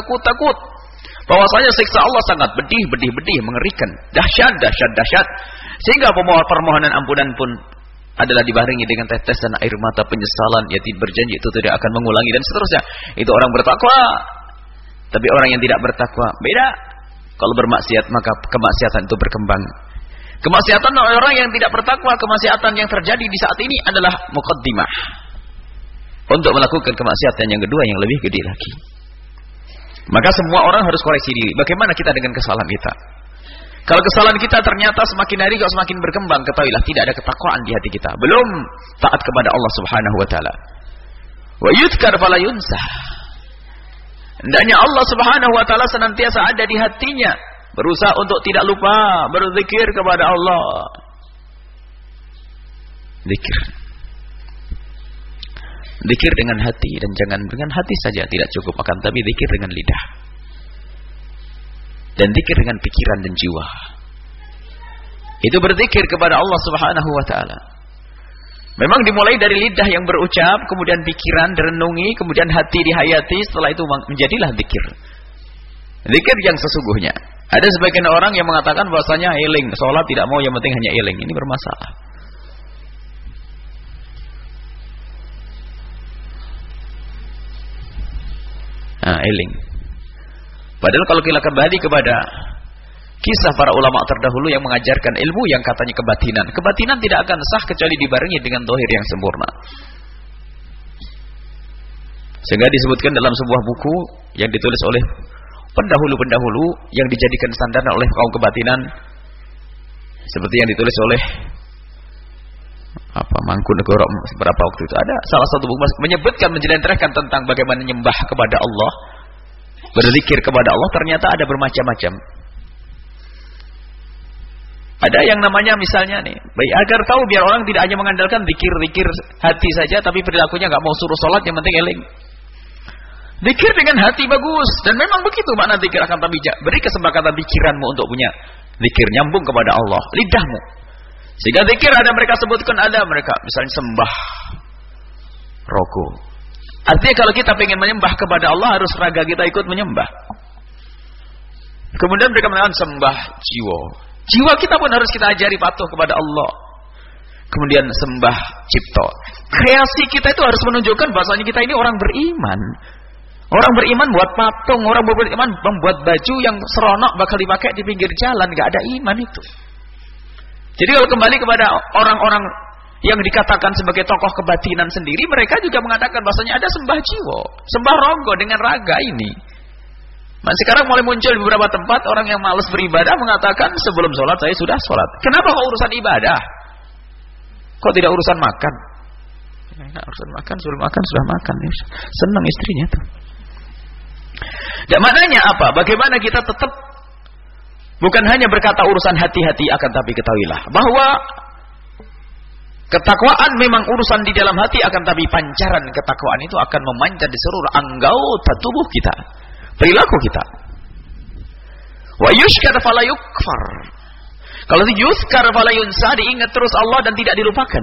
S3: Bahwasanya siksa Allah sangat bedih, mengerikan, dahsyat. Sehingga permohonan ampunan pun adalah dibarengi dengan tetesan air mata penyesalan, yaitu berjanji itu tidak akan mengulangi dan seterusnya. Itu orang bertakwa. Tapi orang yang tidak bertakwa beda. Kalau bermaksiat maka kemaksiatan itu berkembang. Kemaksiatan orang yang tidak bertakwa, kemaksiatan yang terjadi di saat ini adalah muqaddimah untuk melakukan kemaksiatan yang kedua yang lebih gede lagi. Maka semua orang harus koreksi diri. Bagaimana kita dengan kesalahan kita? Kalau kesalahan kita ternyata semakin hari kok semakin berkembang, ketahuilah tidak ada ketakwaan di hati kita. Belum taat kepada Allah Subhanahu wa taala. Wa yuzkar fala yunsah. Hendaknya Allah Subhanahu wa taala senantiasa ada di hatinya, berusaha untuk tidak lupa berzikir kepada Allah. Zikir dengan hati, dan jangan dengan hati saja tidak cukup, akan tapi zikir dengan lidah. Dan zikir dengan pikiran dan jiwa. Itu berzikir kepada Allah Subhanahu wa taala. Memang dimulai dari lidah yang berucap, kemudian pikiran direnungi, kemudian hati dihayati, setelah itu menjadilah zikir. Zikir yang sesungguhnya. Ada sebagian orang yang mengatakan bahwasanya eling, sholat tidak mau, yang penting hanya eling. Ini bermasalah. Eling. Padahal kalau kita kembali kepada kisah para ulama terdahulu yang mengajarkan ilmu yang katanya kebatinan. Kebatinan tidak akan sah kecuali dibarengi dengan zahir yang sempurna. Sehingga disebutkan dalam sebuah buku yang ditulis oleh pendahulu-pendahulu yang dijadikan standar oleh kaum kebatinan, seperti yang ditulis oleh Mangkunegoro beberapa waktu itu, ada salah satu buku menyebutkan, menjelentrehkan tentang bagaimana menyembah kepada Allah, berzikir kepada Allah. Ternyata ada bermacam-macam. Ada yang namanya misalnya nih, baik agar tahu biar orang tidak hanya mengandalkan zikir hati saja, tapi perilakunya nggak mau suruh sholat, yang penting eling. Zikir dengan hati bagus, dan memang begitu makna zikir, akan tapi beri kesepakatan pikiranmu untuk punya zikir nyambung kepada Allah, lidahmu. Sehingga zikir ada mereka sebutkan, ada mereka misalnya sembah roko. Artinya kalau kita ingin menyembah kepada Allah, harus raga kita ikut menyembah. Kemudian mereka mengatakan sembah jiwa. Jiwa kita pun harus kita ajari patuh kepada Allah. Kemudian sembah cipta. Kreasi kita itu harus menunjukkan bahasanya kita ini orang beriman. Orang beriman buat patung, orang beriman membuat baju yang seronok bakal dipakai di pinggir jalan, gak ada iman itu. Jadi kalau kembali kepada orang-orang yang dikatakan sebagai tokoh kebatinan sendiri, mereka juga mengatakan bahasanya ada sembah jiwa, sembah rogo dengan raga ini. Nah, sekarang mulai muncul di beberapa tempat orang yang malas beribadah mengatakan sebelum sholat saya sudah sholat. Kenapa kok urusan ibadah? Kok tidak urusan makan? Nah, urusan makan, sebelum makan sudah makan. Senang istrinya tuh. Dan maknanya apa? Bagaimana kita tetap bukan hanya berkata urusan hati-hati, akan tapi ketahuilah bahwa ketakwaan memang urusan di dalam hati, akan tapi pancaran ketakwaan itu akan memancar di seluruh anggota tubuh kita, perilaku kita. Wa yushkar fala yukfar. Kalau yushkar fala yunsa, diingat terus Allah dan tidak dilupakan.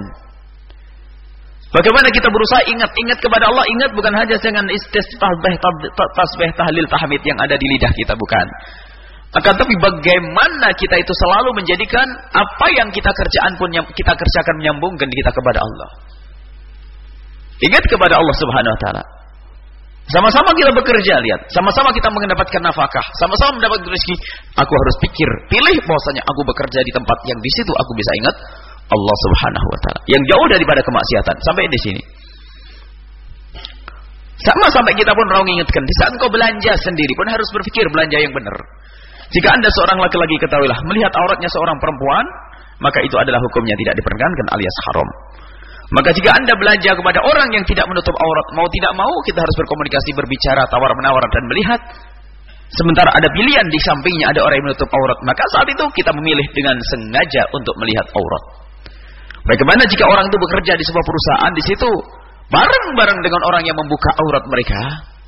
S3: Bagaimana kita berusaha ingat kepada Allah, ingat bukan hanya dengan tasbih, tahlil, tahmid yang ada di lidah kita, bukan. Akan tapi bagaimana kita itu selalu menjadikan apa yang kita kerjakan menyambungkan kita kepada Allah. Ingat kepada Allah Subhanahu wa taala. Sama-sama kita bekerja, lihat. Sama-sama kita mendapatkan nafkah, sama-sama mendapatkan rezeki. Aku harus pilih bahwasanya aku bekerja di tempat yang di situ aku bisa ingat Allah Subhanahu wa taala, yang jauh daripada kemaksiatan. Sampai di sini. Sama sampai kita pun mau ingatkan, di saat engkau belanja sendiri pun harus berpikir belanja yang benar. Jika Anda seorang laki-laki, ketahuilah melihat auratnya seorang perempuan, maka itu adalah hukumnya tidak diperkenankan alias haram. Maka jika Anda belanja kepada orang yang tidak menutup aurat, mau tidak mau kita harus berkomunikasi, berbicara, tawar-menawar dan melihat. Sementara ada pilihan di sampingnya ada orang yang menutup aurat, maka saat itu kita memilih dengan sengaja untuk melihat aurat. Bagaimana jika orang itu bekerja di sebuah perusahaan, di situ bareng-bareng dengan orang yang membuka aurat mereka,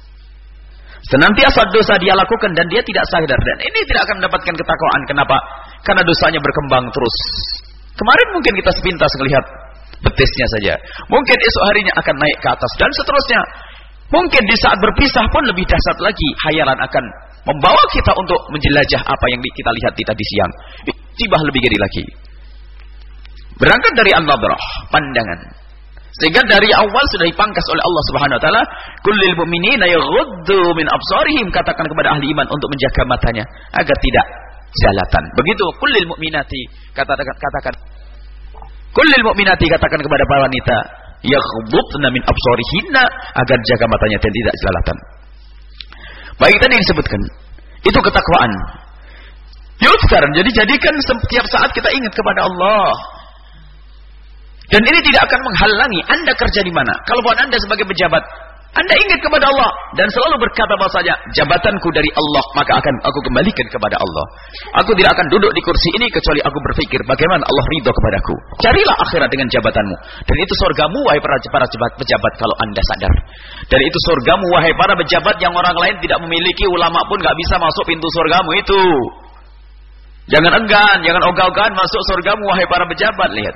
S3: senantiasa dosa dia lakukan dan dia tidak sadar, dan ini tidak akan mendapatkan ketakwaan. Kenapa? Karena dosanya berkembang terus. Kemarin mungkin kita sepintas melihat betisnya saja, mungkin esok harinya akan naik ke atas dan seterusnya. Mungkin di saat berpisah pun lebih dahsyat lagi, khayalan akan membawa kita untuk menjelajah apa yang kita lihat di tadi siang. Tibah lebih gede lagi. Berangkat dari an-nadrah, pandangan. Sehingga dari awal sudah dipangkas oleh Allah Subhanahu wa taala, kullil mu'minina yaghuddu min absarihim, katakan kepada ahli iman untuk menjaga matanya agar tidak jalatan. Begitu kullil mu'minati, katakan kullil mu'minati, katakan kepada para wanita yaghuddna min absarihinna, agar jaga matanya dan tidak jalatan. Baik, tadi yang disebutkan itu ketakwaan. Yudhkar, jadi jadikan setiap saat kita ingat kepada Allah. Dan ini tidak akan menghalangi Anda kerja di mana. Kalau bukan Anda sebagai pejabat, Anda ingat kepada Allah dan selalu berkata bahasanya, jabatanku dari Allah, maka akan aku kembalikan kepada Allah. Aku tidak akan duduk di kursi ini kecuali aku berpikir bagaimana Allah ridho kepadaku. Carilah akhirat dengan jabatanmu, dan itu surgamu wahai para pejabat kalau Anda sadar. Dan itu surgamu wahai para pejabat yang orang lain tidak memiliki, ulama pun gak bisa masuk pintu surgamu itu. Jangan enggan, jangan ogah-ogahan masuk surgamu wahai para pejabat. Lihat,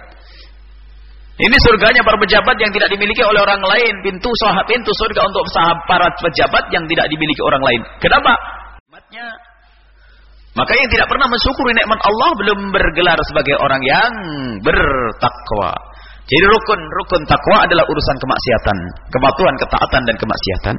S3: ini surganya para pejabat yang tidak dimiliki oleh orang lain. Pintu surga untuk para pejabat yang tidak dimiliki orang lain. Kenapa? Maka yang tidak pernah mensyukuri nikmat Allah belum bergelar sebagai orang yang bertakwa. Jadi rukun takwa adalah urusan kemaksiatan, kepatuhan, ketaatan dan kemaksiatan.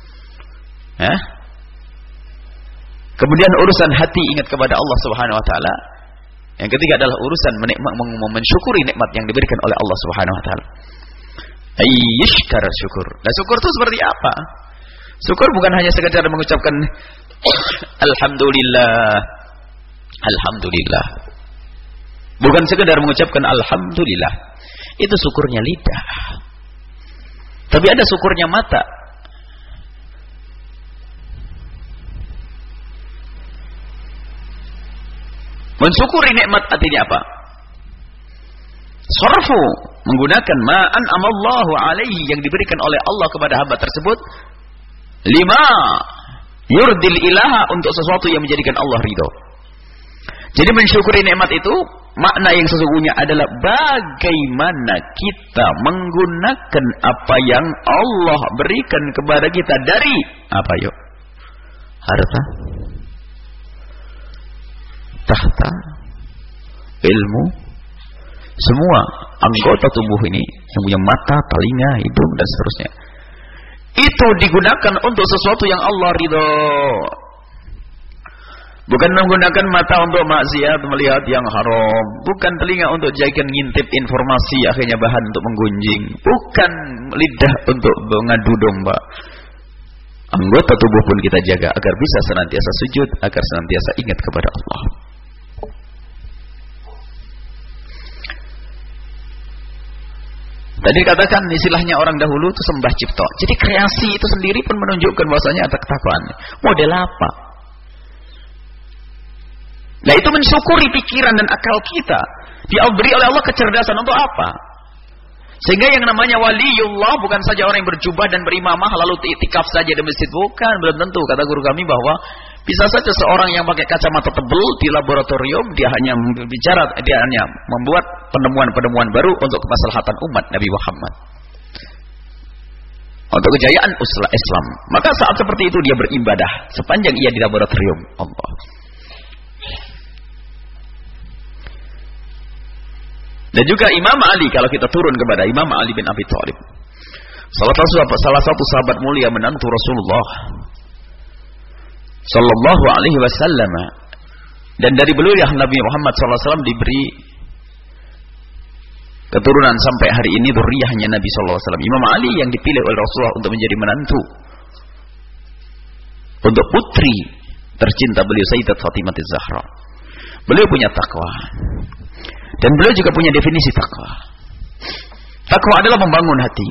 S3: Kemudian urusan hati, ingat kepada Allah Subhanahu wa taala. Yang ketiga adalah urusan mensyukuri nikmat yang diberikan oleh Allah Subhanahu wa taala. Ayyashkara syukur. Nah, syukur itu seperti apa? Syukur bukan hanya sekedar mengucapkan alhamdulillah. Alhamdulillah. Bukan sekedar mengucapkan alhamdulillah. Itu syukurnya lidah. Tapi ada syukurnya mata. Mensyukuri nikmat artinya apa? Sarfu, menggunakan ma'an amallahu alaihi yang diberikan oleh Allah kepada hamba tersebut, lima yurdil ilaha, untuk sesuatu yang menjadikan Allah ridho. Jadi mensyukuri nikmat itu makna yang sesungguhnya adalah bagaimana kita menggunakan apa yang Allah berikan kepada kita dari apa yuk? Harta, tahta, ilmu, semua anggota tubuh ini yang punya mata, telinga, hidung dan seterusnya. Itu digunakan untuk sesuatu yang Allah ridho. Bukan menggunakan mata untuk maksiat, melihat yang haram. Bukan telinga untuk jadikan ngintip informasi, akhirnya bahan untuk menggunjing. Bukan lidah untuk mengadu domba. Anggota tubuh pun kita jaga agar bisa senantiasa sujud, agar senantiasa ingat kepada Allah. Tadi dikatakan istilahnya orang dahulu itu sembah cipta. Jadi kreasi itu sendiri pun menunjukkan bahwasanya ada ketakwaan. Model apa? Nah, itu mensyukuri pikiran dan akal kita. Diberi oleh Allah kecerdasan untuk apa? Sehingga yang namanya waliullah bukan saja orang yang berjubah dan berimamah lalu itikaf saja di masjid. Bukan, belum tentu. Kata guru kami bahwa bisa saja seorang yang pakai kacamata tebal di laboratorium, dia hanya membuat penemuan-penemuan baru untuk kemaslahatan umat Nabi Muhammad, untuk kejayaan Islam. Maka saat seperti itu dia beribadah sepanjang ia di laboratorium Allah. Dan juga Imam Ali, kalau kita turun kepada Imam Ali bin Abi Thalib, salah satu sahabat mulia menantu Rasulullah sallallahu alaihi wasallam, dan dari beliau Nabi Muhammad sallallahu alaihi wasallam diberi keturunan sampai hari ini dzurriyyahnya Nabi sallallahu alaihi wasallam. Imam Ali yang dipilih oleh Rasulullah untuk menjadi menantu untuk putri tercinta beliau Sayyidat Fatimah Az-Zahra. Beliau punya takwa. Dan beliau juga punya definisi takwa. Takwa adalah membangun hati.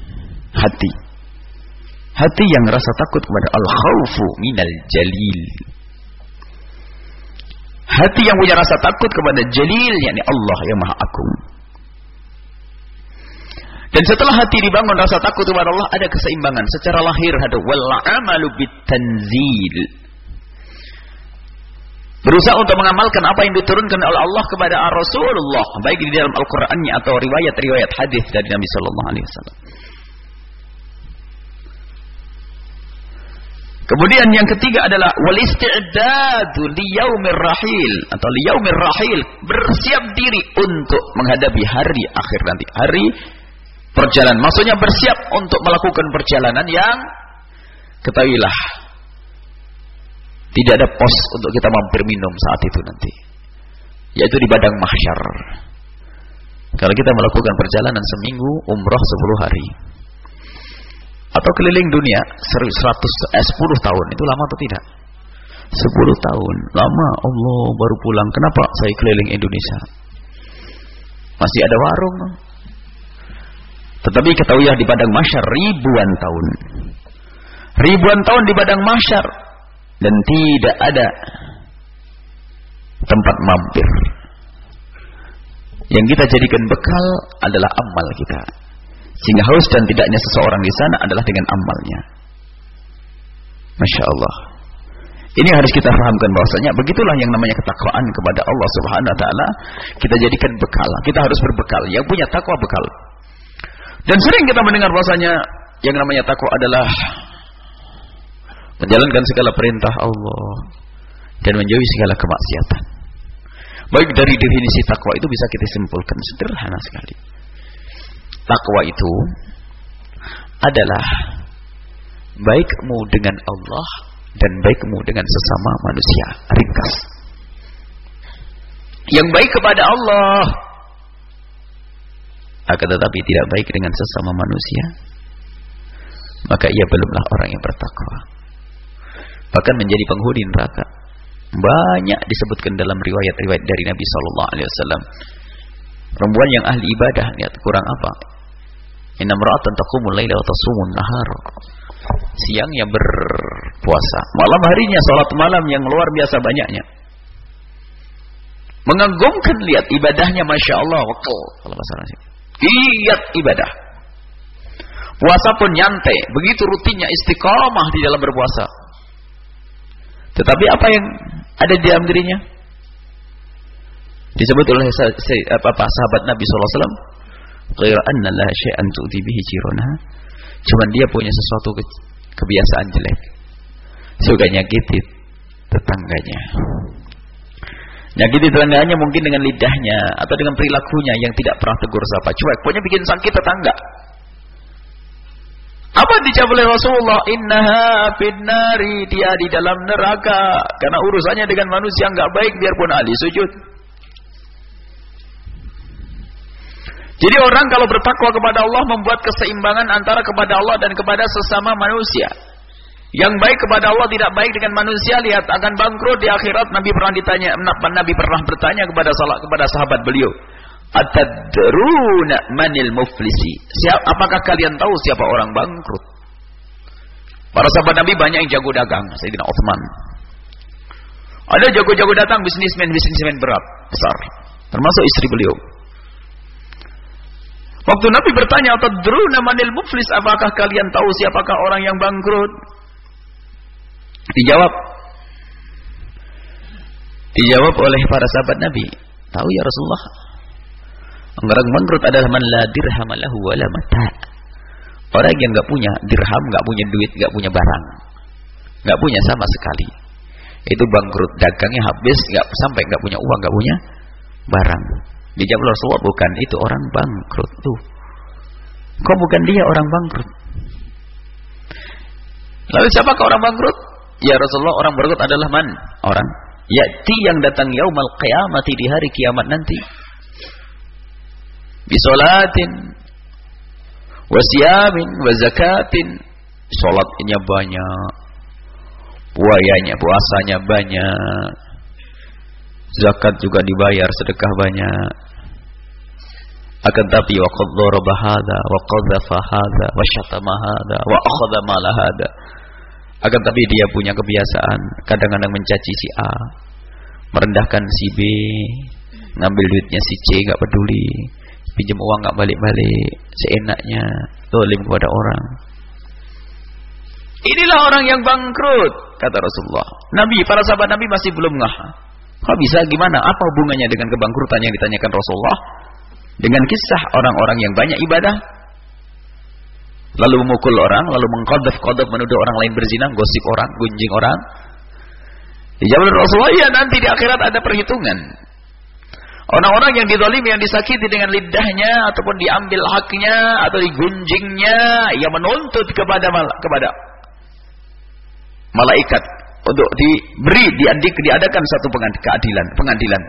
S3: Hati yang rasa takut kepada al-khawfu minal jalil. Hati yang punya rasa takut kepada jalil, yakni Allah yang Maha Agung. Dan setelah hati dibangun rasa takut kepada Allah, ada keseimbangan secara lahir, ada wal amalu bitanzil. Berusaha untuk mengamalkan apa yang diturunkan oleh Allah kepada Rasulullah, baik di dalam Al-Qur'annya atau riwayat-riwayat hadis dari Nabi sallallahu alaihi wasallam. Kemudian yang ketiga adalah wal isti'dadu liyaumir rahil atau liyaumir rahil, bersiap diri untuk menghadapi hari akhir nanti, hari perjalanan. Maksudnya bersiap untuk melakukan perjalanan yang, ketahuilah, tidak ada pos untuk kita mampir minum saat itu nanti, yaitu di padang mahsyar. Kalau kita melakukan perjalanan seminggu, umrah 10 hari, atau keliling dunia 10 tahun, itu lama atau tidak? 10 tahun, lama. Allah baru pulang. Kenapa? Saya keliling Indonesia, masih ada warung. Tetapi ketahuilah di padang mahsyar ribuan tahun di padang mahsyar, dan tidak ada tempat mampir. Yang kita jadikan bekal adalah amal kita, sehingga haus dan tidaknya seseorang di sana adalah dengan amalnya. Masya Allah. Ini harus kita fahamkan bahwasanya begitulah yang namanya ketakwaan kepada Allah Subhanahu Wa Taala. Kita jadikan bekal. Kita harus berbekal. Yang punya takwa bekal. Dan sering kita mendengar bahwasanya yang namanya takwa adalah menjalankan segala perintah Allah dan menjauhi segala kemaksiatan. Baik, dari definisi takwa itu bisa kita simpulkan sederhana sekali. Takwa itu adalah baikmu dengan Allah dan baikmu dengan sesama manusia. Ringkas. Yang baik kepada Allah akan tetapi tidak baik dengan sesama manusia, maka ia belumlah orang yang bertakwa. Bahkan menjadi penghuni neraka. Banyak disebutkan dalam riwayat-riwayat dari Nabi sallallahu alaihi wasallam. Perempuan yang ahli ibadah, lihat kurang apa? Inna imra'atan taqumul laila wa tasumun nahar. Siangnya berpuasa, malam harinya salat malam yang luar biasa banyaknya. Mengagumkan, lihat ibadahnya, masya Allah, wakil kalau bahasa Arab. Giat ibadah. Puasa pun nyantai, begitu rutinnya istiqamah di dalam berpuasa. Tetapi apa yang ada di dalam dirinya? Disebut oleh sahabat Nabi SAW, "Ghaira anna la syai'an tu'ti bihi jiranaha." Cuman dia punya sesuatu kebiasaan jelek, suka nyakiti tetangganya. Nyakiti tetangganya mungkin dengan lidahnya atau dengan perilakunya yang tidak pernah tegur sapa, cuek, pokoknya bikin sakit tetangga. Apa dijawab oleh Rasulullah? Innaha finnari, dia di dalam neraka karena urusannya dengan manusia enggak baik biarpun ahli sujud. Jadi orang kalau bertakwa kepada Allah membuat keseimbangan antara kepada Allah dan kepada sesama manusia. Yang baik kepada Allah tidak baik dengan manusia, lihat akan bangkrut di akhirat. Nabi pernah bertanya kepada sahabat beliau, "Atadruna manil muflisi?" Apakah kalian tahu siapa orang bangkrut? Para sahabat Nabi banyak yang jago dagang, Sayyidina Utsman. Ada jago-jago datang bisnismen berat, besar, termasuk istri beliau. Waktu Nabi bertanya, "Atadruna manil muflis?" Apakah kalian tahu siapakah orang yang bangkrut? Dijawab oleh para sahabat Nabi, "Tahu ya Rasulullah. Orang bangkrut adalah man la dirham lahu wa la mata." Orang yang enggak punya dirham, enggak punya duit, enggak punya barang. Enggak punya sama sekali. Itu bangkrut, dagangnya habis, enggak punya uang, enggak punya barang. Dijawab Rasulullah, "Bukan itu orang bangkrut tuh." Kok bukan dia orang bangkrut? Lalu siapakah orang bangkrut? Ya Rasulullah, orang bangkrut adalah man? Orang ya'ti yang datang yaumal qiyamati, di hari kiamat nanti. Bisolatin wasiyamin wazakatin, salatnya banyak, puasanya banyak, zakat juga dibayar, sedekah banyak. Akan tapi wa qad daraba hadza wa qadhafa hadza wa syatama hadza wa akhadha mala hadza. Akan tapi dia punya kebiasaan kadang-kadang mencaci si A, merendahkan si B, ngambil duitnya si C, enggak peduli, pinjam uang enggak balik-balik, seenaknya, zalim kepada orang. Inilah orang yang bangkrut, kata Rasulullah. Para sahabat Nabi masih belum ngah. Kok bisa, gimana? Apa hubungannya dengan kebangkrutan yang ditanyakan Rasulullah? Dengan kisah orang-orang yang banyak ibadah, lalu memukul orang, lalu mengqadhaf menuduh orang lain berzina, gosip orang, gunjing orang. Dijawab Rasulullah, ya nanti di akhirat ada perhitungan. Orang-orang yang dizalimi, yang disakiti dengan lidahnya, ataupun diambil haknya, atau digunjingnya, ia menuntut kepada malaikat untuk diadakan satu pengadilan.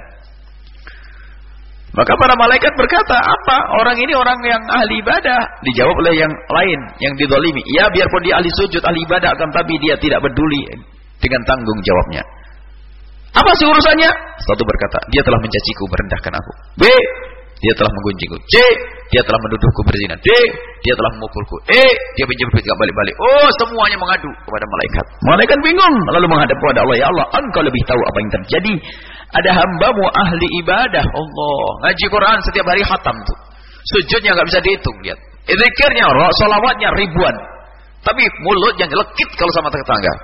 S3: Maka para malaikat berkata, apa? Orang ini orang yang ahli ibadah. Dijawab oleh yang lain, yang dizalimi. Ya biarpun dia ahli sujud, ahli ibadah, akan tapi dia tidak peduli dengan tanggung jawabnya. Apa sih urusannya? Satu berkata, dia telah mencaciku, merendahkan aku. B, dia telah menggunjingku. C, dia telah menuduhku berzina. D, dia telah memukulku. E, dia pinjam duit gak balik-balik. Oh, semuanya mengadu kepada malaikat. Malaikat bingung, lalu menghadap kepada Allah. Ya Allah, Engkau lebih tahu apa yang terjadi. Ada hambamu ahli ibadah. Allah, ngaji Quran setiap hari khatam tuh. Sujudnya gak bisa dihitung, lihat. Zikirnya, salawatnya ribuan. Tapi mulutnya nyelekit kalau sama tetangga.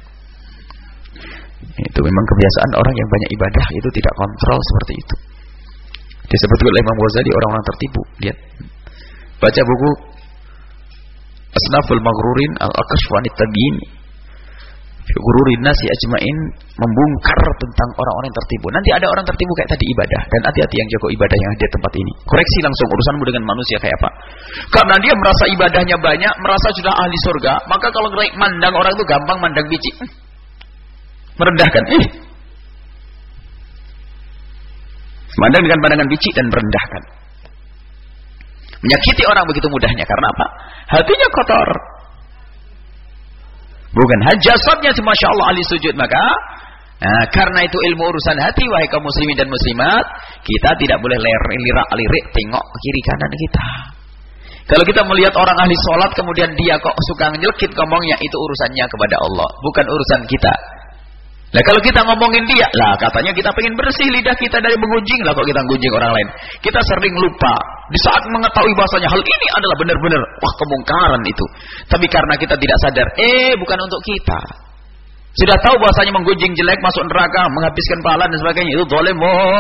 S3: Itu memang kebiasaan orang yang banyak ibadah, itu tidak kontrol seperti itu. Disebut oleh Imam Ghazali orang-orang tertipu. Lihat, baca buku Asnaful Maghrurin Al-Kashf Anit Tabiin fi Ghururin Nasi Ajmain, membongkar tentang orang-orang yang tertipu. Nanti ada orang tertipu kayak tadi ibadah, dan hati-hati yang jago ibadah yang hadir tempat ini. Koreksi langsung urusanmu dengan manusia kayak apa. Karena dia merasa ibadahnya banyak, merasa sudah ahli surga, maka kalau mandang orang itu gampang mandang biji. Merendahkan. Mandang dengan pandangan biji dan merendahkan. Menyakiti orang begitu mudahnya. Karena apa? Hatinya kotor. Bukan jasadnya, Masya Allah ahli sujud. Maka karena itu ilmu urusan hati, wahai kaum muslimin dan muslimat, kita tidak boleh lirik tengok kiri kanan kita. Kalau kita melihat orang ahli sholat kemudian dia kok suka nyelkit ngomongnya, itu urusannya kepada Allah, bukan urusan kita. Nah kalau kita ngomongin dia, lah katanya kita pengen bersih lidah kita dari menggunjing, lah kok kita gunjing orang lain. Kita sering lupa di saat mengetahui bahasanya hal ini adalah benar-benar wah kemungkaran itu. Tapi karena kita tidak sadar, bukan untuk kita. Sudah tahu bahasanya menggunjing jelek, masuk neraka, menghabiskan pahala dan sebagainya, itu zalim.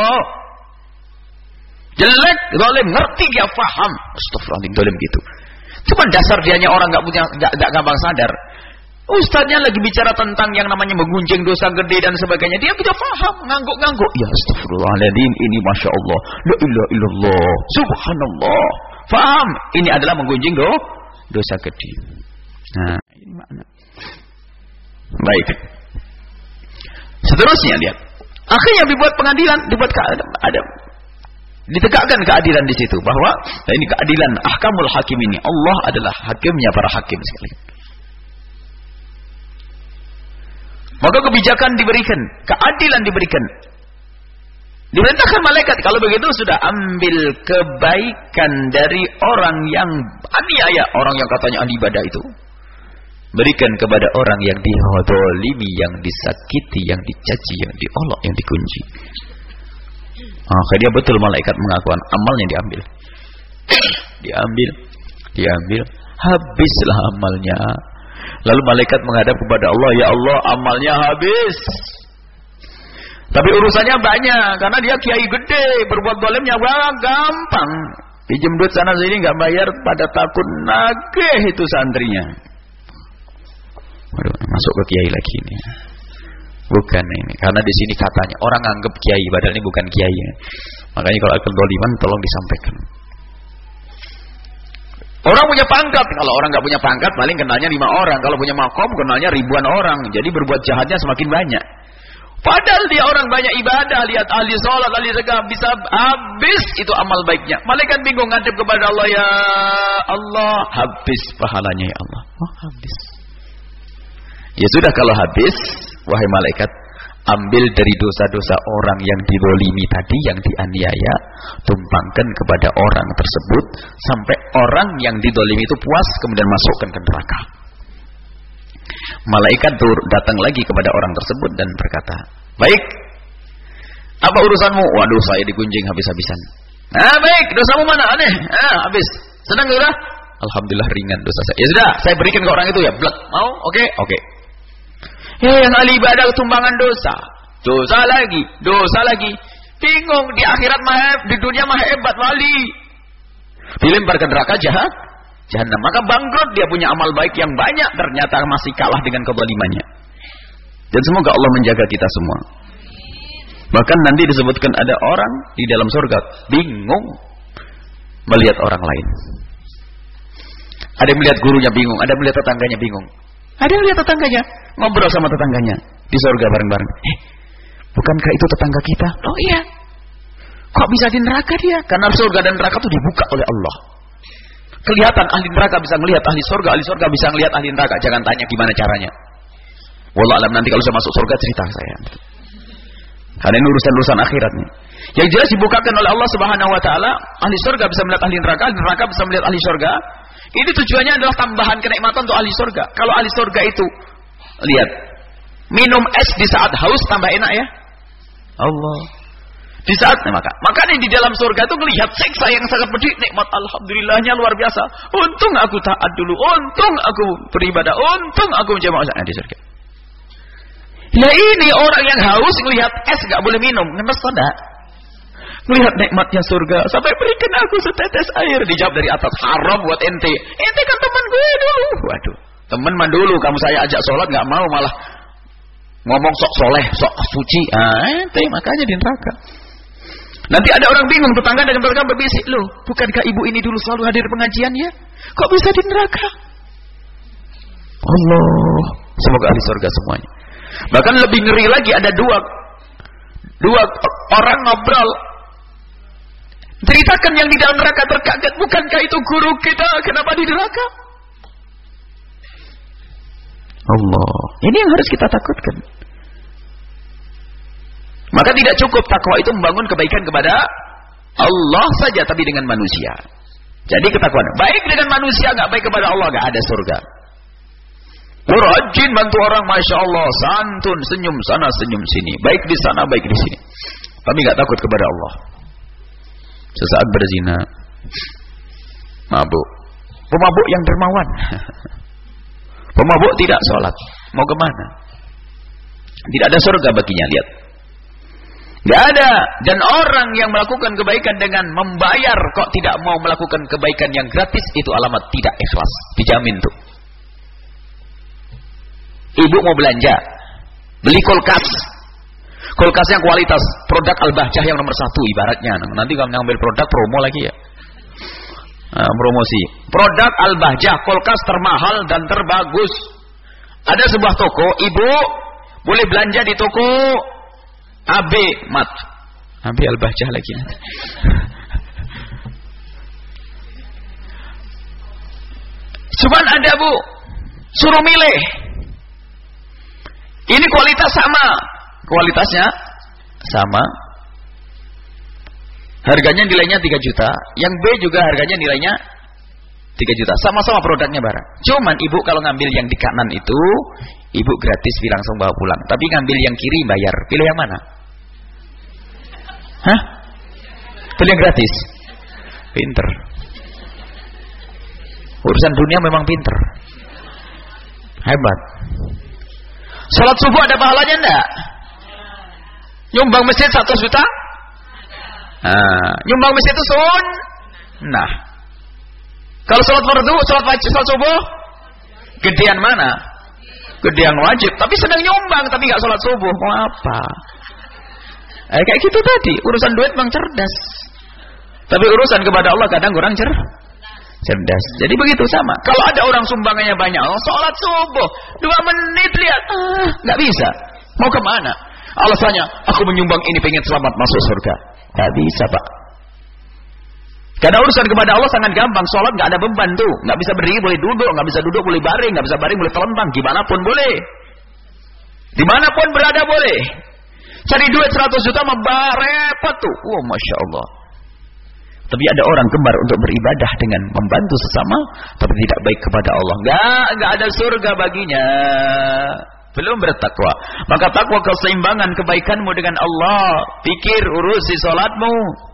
S3: Jelek, zalim, ngerti dia paham. Astagfirullahaladzim, zalim gitu. Cuma dasar dianya orang enggak gampang sadar. Ustaznya lagi bicara tentang yang namanya menggunjing dosa gede dan sebagainya, dia tidak paham, ngangguk-ngangguk. Ya astagfirullahaladzim, ini Masya Allah, la ilaha illallah, subhanallah. Faham? Ini adalah menggunjing dosa gede. Nah, ini makna. Baik. Seterusnya lihat. Akhirnya dibuat pengadilan, ditegakkan keadilan di situ bahwa ini keadilan ahkamul hakim ini. Allah adalah hakimnya para hakim sekalian. Maka kebijakan diberikan, keadilan diberikan. Diperintahkan malaikat, kalau begitu sudah ambil kebaikan dari orang yang aniaya, orang yang katanya ahli ibadah itu. Berikan kepada orang yang dizalimi, yang disakiti, yang dicaci, yang diolok, yang dikunci. Akhirnya betul malaikat mengakuan amalnya diambil. Diambil, habislah amalnya. Lalu malaikat menghadap kepada Allah, ya Allah, amalnya habis. Tapi urusannya banyak, karena dia kiai gede, berbuat zalimnya gampang. Pinjam duit sana sini nggak bayar, pada takut nagih itu santrinya. Masuk ke kiai lagi ini. Bukan ini, karena di sini katanya orang anggap kiai, padahal ini bukan kiai. Makanya kalau akan zaliman tolong disampaikan. Orang punya pangkat, kalau orang nggak punya pangkat paling kenalnya 5 orang, kalau punya makom kenalnya ribuan orang, jadi berbuat jahatnya semakin banyak. Padahal dia orang banyak ibadah, lihat ahli sholat, ahli zakat, bisa habis itu amal baiknya. Malaikat bingung ngadep kepada Allah, ya Allah, habis pahalanya ya Allah. Oh, habis. Ya sudah kalau habis, wahai malaikat, ambil dari dosa-dosa orang yang dizalimi tadi, yang dianiaya, tumpangkan kepada orang tersebut sampai orang yang dizalimi itu puas, kemudian masukkan ke neraka. Malaikat datang lagi kepada orang tersebut dan berkata, baik, apa urusanmu? Waduh, saya digunjing habis-habisan. Baik, dosamu mana? Aneh, habis. Senang sudah? Alhamdulillah ringan dosa saya. Ya sudah, saya berikan ke orang itu ya, blek. Mau? Oke. Yang ahli ibadah tumbangan dosa lagi. Bingung, di akhirat di dunia mah hebat wali. Dilempar ke neraka jahanam. Maka bangkrut, dia punya amal baik yang banyak, ternyata masih kalah dengan kezalimannya. Dan semoga Allah menjaga kita semua. Bahkan nanti disebutkan ada orang di dalam surga bingung melihat orang lain. Ada yang melihat gurunya bingung, ada yang melihat tetangganya bingung. Ada yang lihat tetangganya, ngobrol sama tetangganya di surga bareng-bareng. Bukankah itu tetangga kita? Oh iya. Kok bisa di neraka dia? Karena surga dan neraka itu dibuka oleh Allah. Kelihatan ahli neraka bisa melihat ahli surga bisa melihat ahli neraka. Jangan tanya gimana caranya. Wallah alam, nanti kalau saya masuk surga cerita saya. Karena ini urusan akhirat nih. Yang jelas dibukakan oleh Allah Subhanahu wa taala, ahli surga bisa melihat ahli neraka bisa melihat ahli surga. Ini tujuannya adalah tambahan kenikmatan untuk ahli surga. Kalau ahli surga itu, lihat, minum es di saat haus tambah enak ya. Allah. Di saat makanya di dalam surga itu melihat siksa yang sangat pedih, nikmat alhamdulillahnya luar biasa. Untung aku taat dulu, untung aku beribadah, untung aku menjadi di surga. Nah ini orang yang haus melihat es enggak boleh minum, ngenes enggak? Melihat nikmatnya surga, sampai berikan aku setetes air. Dijawab dari atas, haram buat ente. Ente kan teman gue dulu. Waduh, teman mah dulu, kamu saya ajak sholat nggak mau, malah ngomong sok soleh, sok suci. Ente makanya di neraka. Nanti ada orang bingung, tetangga dengan tetangga berbisik, loh, bukankah ibu ini dulu selalu hadir pengajian ya? Kok bisa di neraka? Allah, semoga ahli surga semuanya. Bahkan lebih ngeri lagi, ada dua orang ngobrol. Ceritakan yang di dalam neraka terkaget. Bukankah itu guru kita? Kenapa di neraka? Allah. Ini yang harus kita takutkan. Maka tidak cukup takwa itu membangun kebaikan kepada Allah saja, tapi dengan manusia. Jadi ketakwaan. Baik dengan manusia, nggak baik kepada Allah, nggak ada surga. Rajin bantu orang, masya Allah, santun, senyum sana, senyum sini, baik di sana, baik di sini. Tapi nggak takut kepada Allah. Sesaat berzina, mabuk, pemabuk yang dermawan, pemabuk tidak sholat, mau kemana? Tidak ada surga baginya, lihat. Nggak ada. Dan orang yang melakukan kebaikan dengan membayar kok tidak mau melakukan kebaikan yang gratis, itu alamat tidak ikhlas. Dijamin tuh. Ibu mau belanja, beli kulkas. Kulkasnya kualitas, produk Al-Bahjah yang nomor 1 ibaratnya. Nanti kalau ngambil produk promo lagi ya. Promosi. Produk Al-Bahjah, kulkas termahal dan terbagus. Ada sebuah toko, ibu boleh belanja di toko AB Mat. AB Al-Bahjah lagi. Cuman ada bu, suruh milih. Ini kualitas sama, kualitasnya sama, harganya nilainya 3 juta, yang B juga harganya nilainya 3 juta, sama-sama produknya barang. Cuman ibu kalau ngambil yang di kanan itu, ibu gratis langsung bawa pulang. Tapi ngambil yang kiri bayar. Pilih yang mana? Hah? Pilih yang gratis. Pinter. Urusan dunia memang pinter. Hebat. Salat subuh ada pahalanya enggak? Nyumbang masjid 100 juta? Nyumbang masjid itu sunnah. Kalau salat fardu, salat wajib, salat subuh, gedean mana? Gedean wajib. Tapi sedang nyumbang, tapi nggak salat subuh. Mau apa? Kayak gitu tadi. Urusan duit memang cerdas. Tapi urusan kepada Allah kadang kurang cerdas. Jadi begitu sama. Kalau ada orang sumbangannya banyak, salat subuh 2 menit lihat, nggak bisa. Mau kemana? Alasannya, aku menyumbang ini pengen selamat masuk surga. Nggak bisa pak. Karena urusan kepada Allah sangat gampang. Salat nggak ada beban tuh. Nggak bisa berdiri boleh duduk, nggak bisa duduk boleh baring, nggak bisa baring boleh telentang. Gimana pun boleh. Dimanapun berada boleh. Cari duit 100 juta mah repot tuh. Masya Allah. Tapi ada orang gemar untuk beribadah dengan membantu sesama, tapi tidak baik kepada Allah. Enggak ada surga baginya. Belum bertakwa. Maka takwa keseimbangan kebaikanmu dengan Allah. Pikir, urusi salatmu.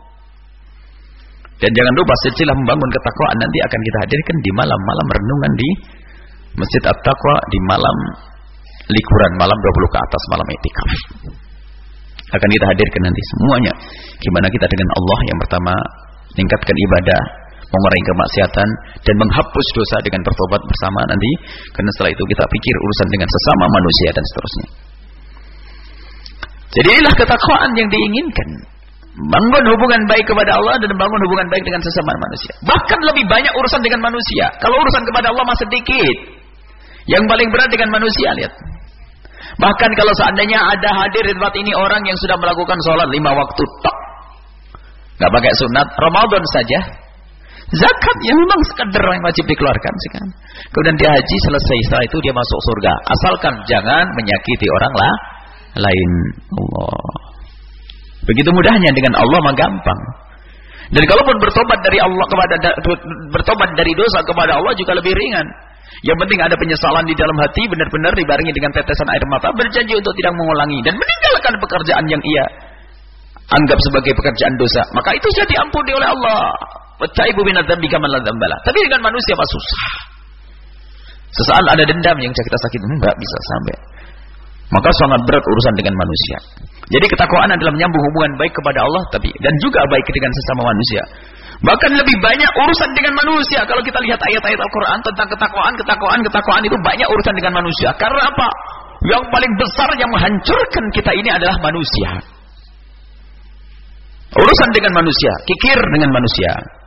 S3: Dan jangan lupa silsilah membangun ketakwaan nanti akan kita hadirkan di malam-malam renungan di Masjid At-Taqwa, di malam likuran, malam 20 ke atas, malam i'tikaf. Akan kita hadirkan nanti semuanya. Gimana kita dengan Allah, yang pertama meningkatkan ibadah, mengurangi kemaksiatan, dan menghapus dosa dengan bertobat bersama nanti. Karena setelah itu kita pikir urusan dengan sesama manusia dan seterusnya. Jadi inilah ketakwaan yang diinginkan. Bangun hubungan baik kepada Allah dan bangun hubungan baik dengan sesama manusia. Bahkan lebih banyak urusan dengan manusia. Kalau urusan kepada Allah masih sedikit. Yang paling berat dengan manusia, lihat. Bahkan kalau seandainya ada hadir di tempat ini orang yang sudah melakukan sholat 5 waktu tok, nggak pakai sunat, Ramadan saja, zakat yang memang sekedar yang wajib dikeluarkan sekarang. Kemudian dia haji selesai, setelah itu dia masuk surga. Asalkan jangan menyakiti orang lain. Allah. Begitu mudahnya dengan Allah mah gampang. Dan kalaupun bertobat dari Allah bertobat dari dosa kepada Allah juga lebih ringan. Yang penting ada penyesalan di dalam hati, benar-benar dibarengi dengan tetesan air mata, berjanji untuk tidak mengulangi dan meninggalkan pekerjaan yang ia anggap sebagai pekerjaan dosa. Maka itu sudah diampuni oleh Allah. Wattaibu minadz-dzambi kama la dzambala. Tapi dengan manusia mah susah. Sesaat ada dendam yang kita sakit, enggak bisa sampai. Maka sangat berat urusan dengan manusia. Jadi ketakwaan adalah menyambung hubungan baik kepada Allah dan juga baik dengan sesama manusia. Bahkan lebih banyak urusan dengan manusia. Kalau kita lihat ayat-ayat Al-Quran tentang ketakwaan itu banyak urusan dengan manusia. Karena apa? Yang paling besar yang menghancurkan kita ini adalah manusia. Urusan dengan manusia, kikir dengan manusia,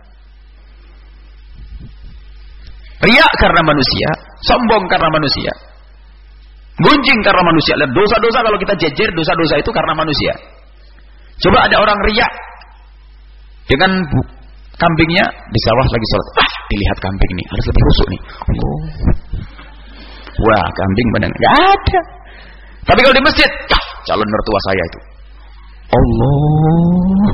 S3: riak karena manusia, sombong karena manusia, gunjing karena manusia. Dan dosa-dosa kalau kita jejer, dosa-dosa itu karena manusia. Coba ada orang riak, Dengan kambingnya di sawah lagi sholat. Dilihat kambing nih, harus lebih khusyuk nih. Oh. Wah, kambing benar enggak ada. Tapi kalau di masjid, calon mertua saya itu. Allah.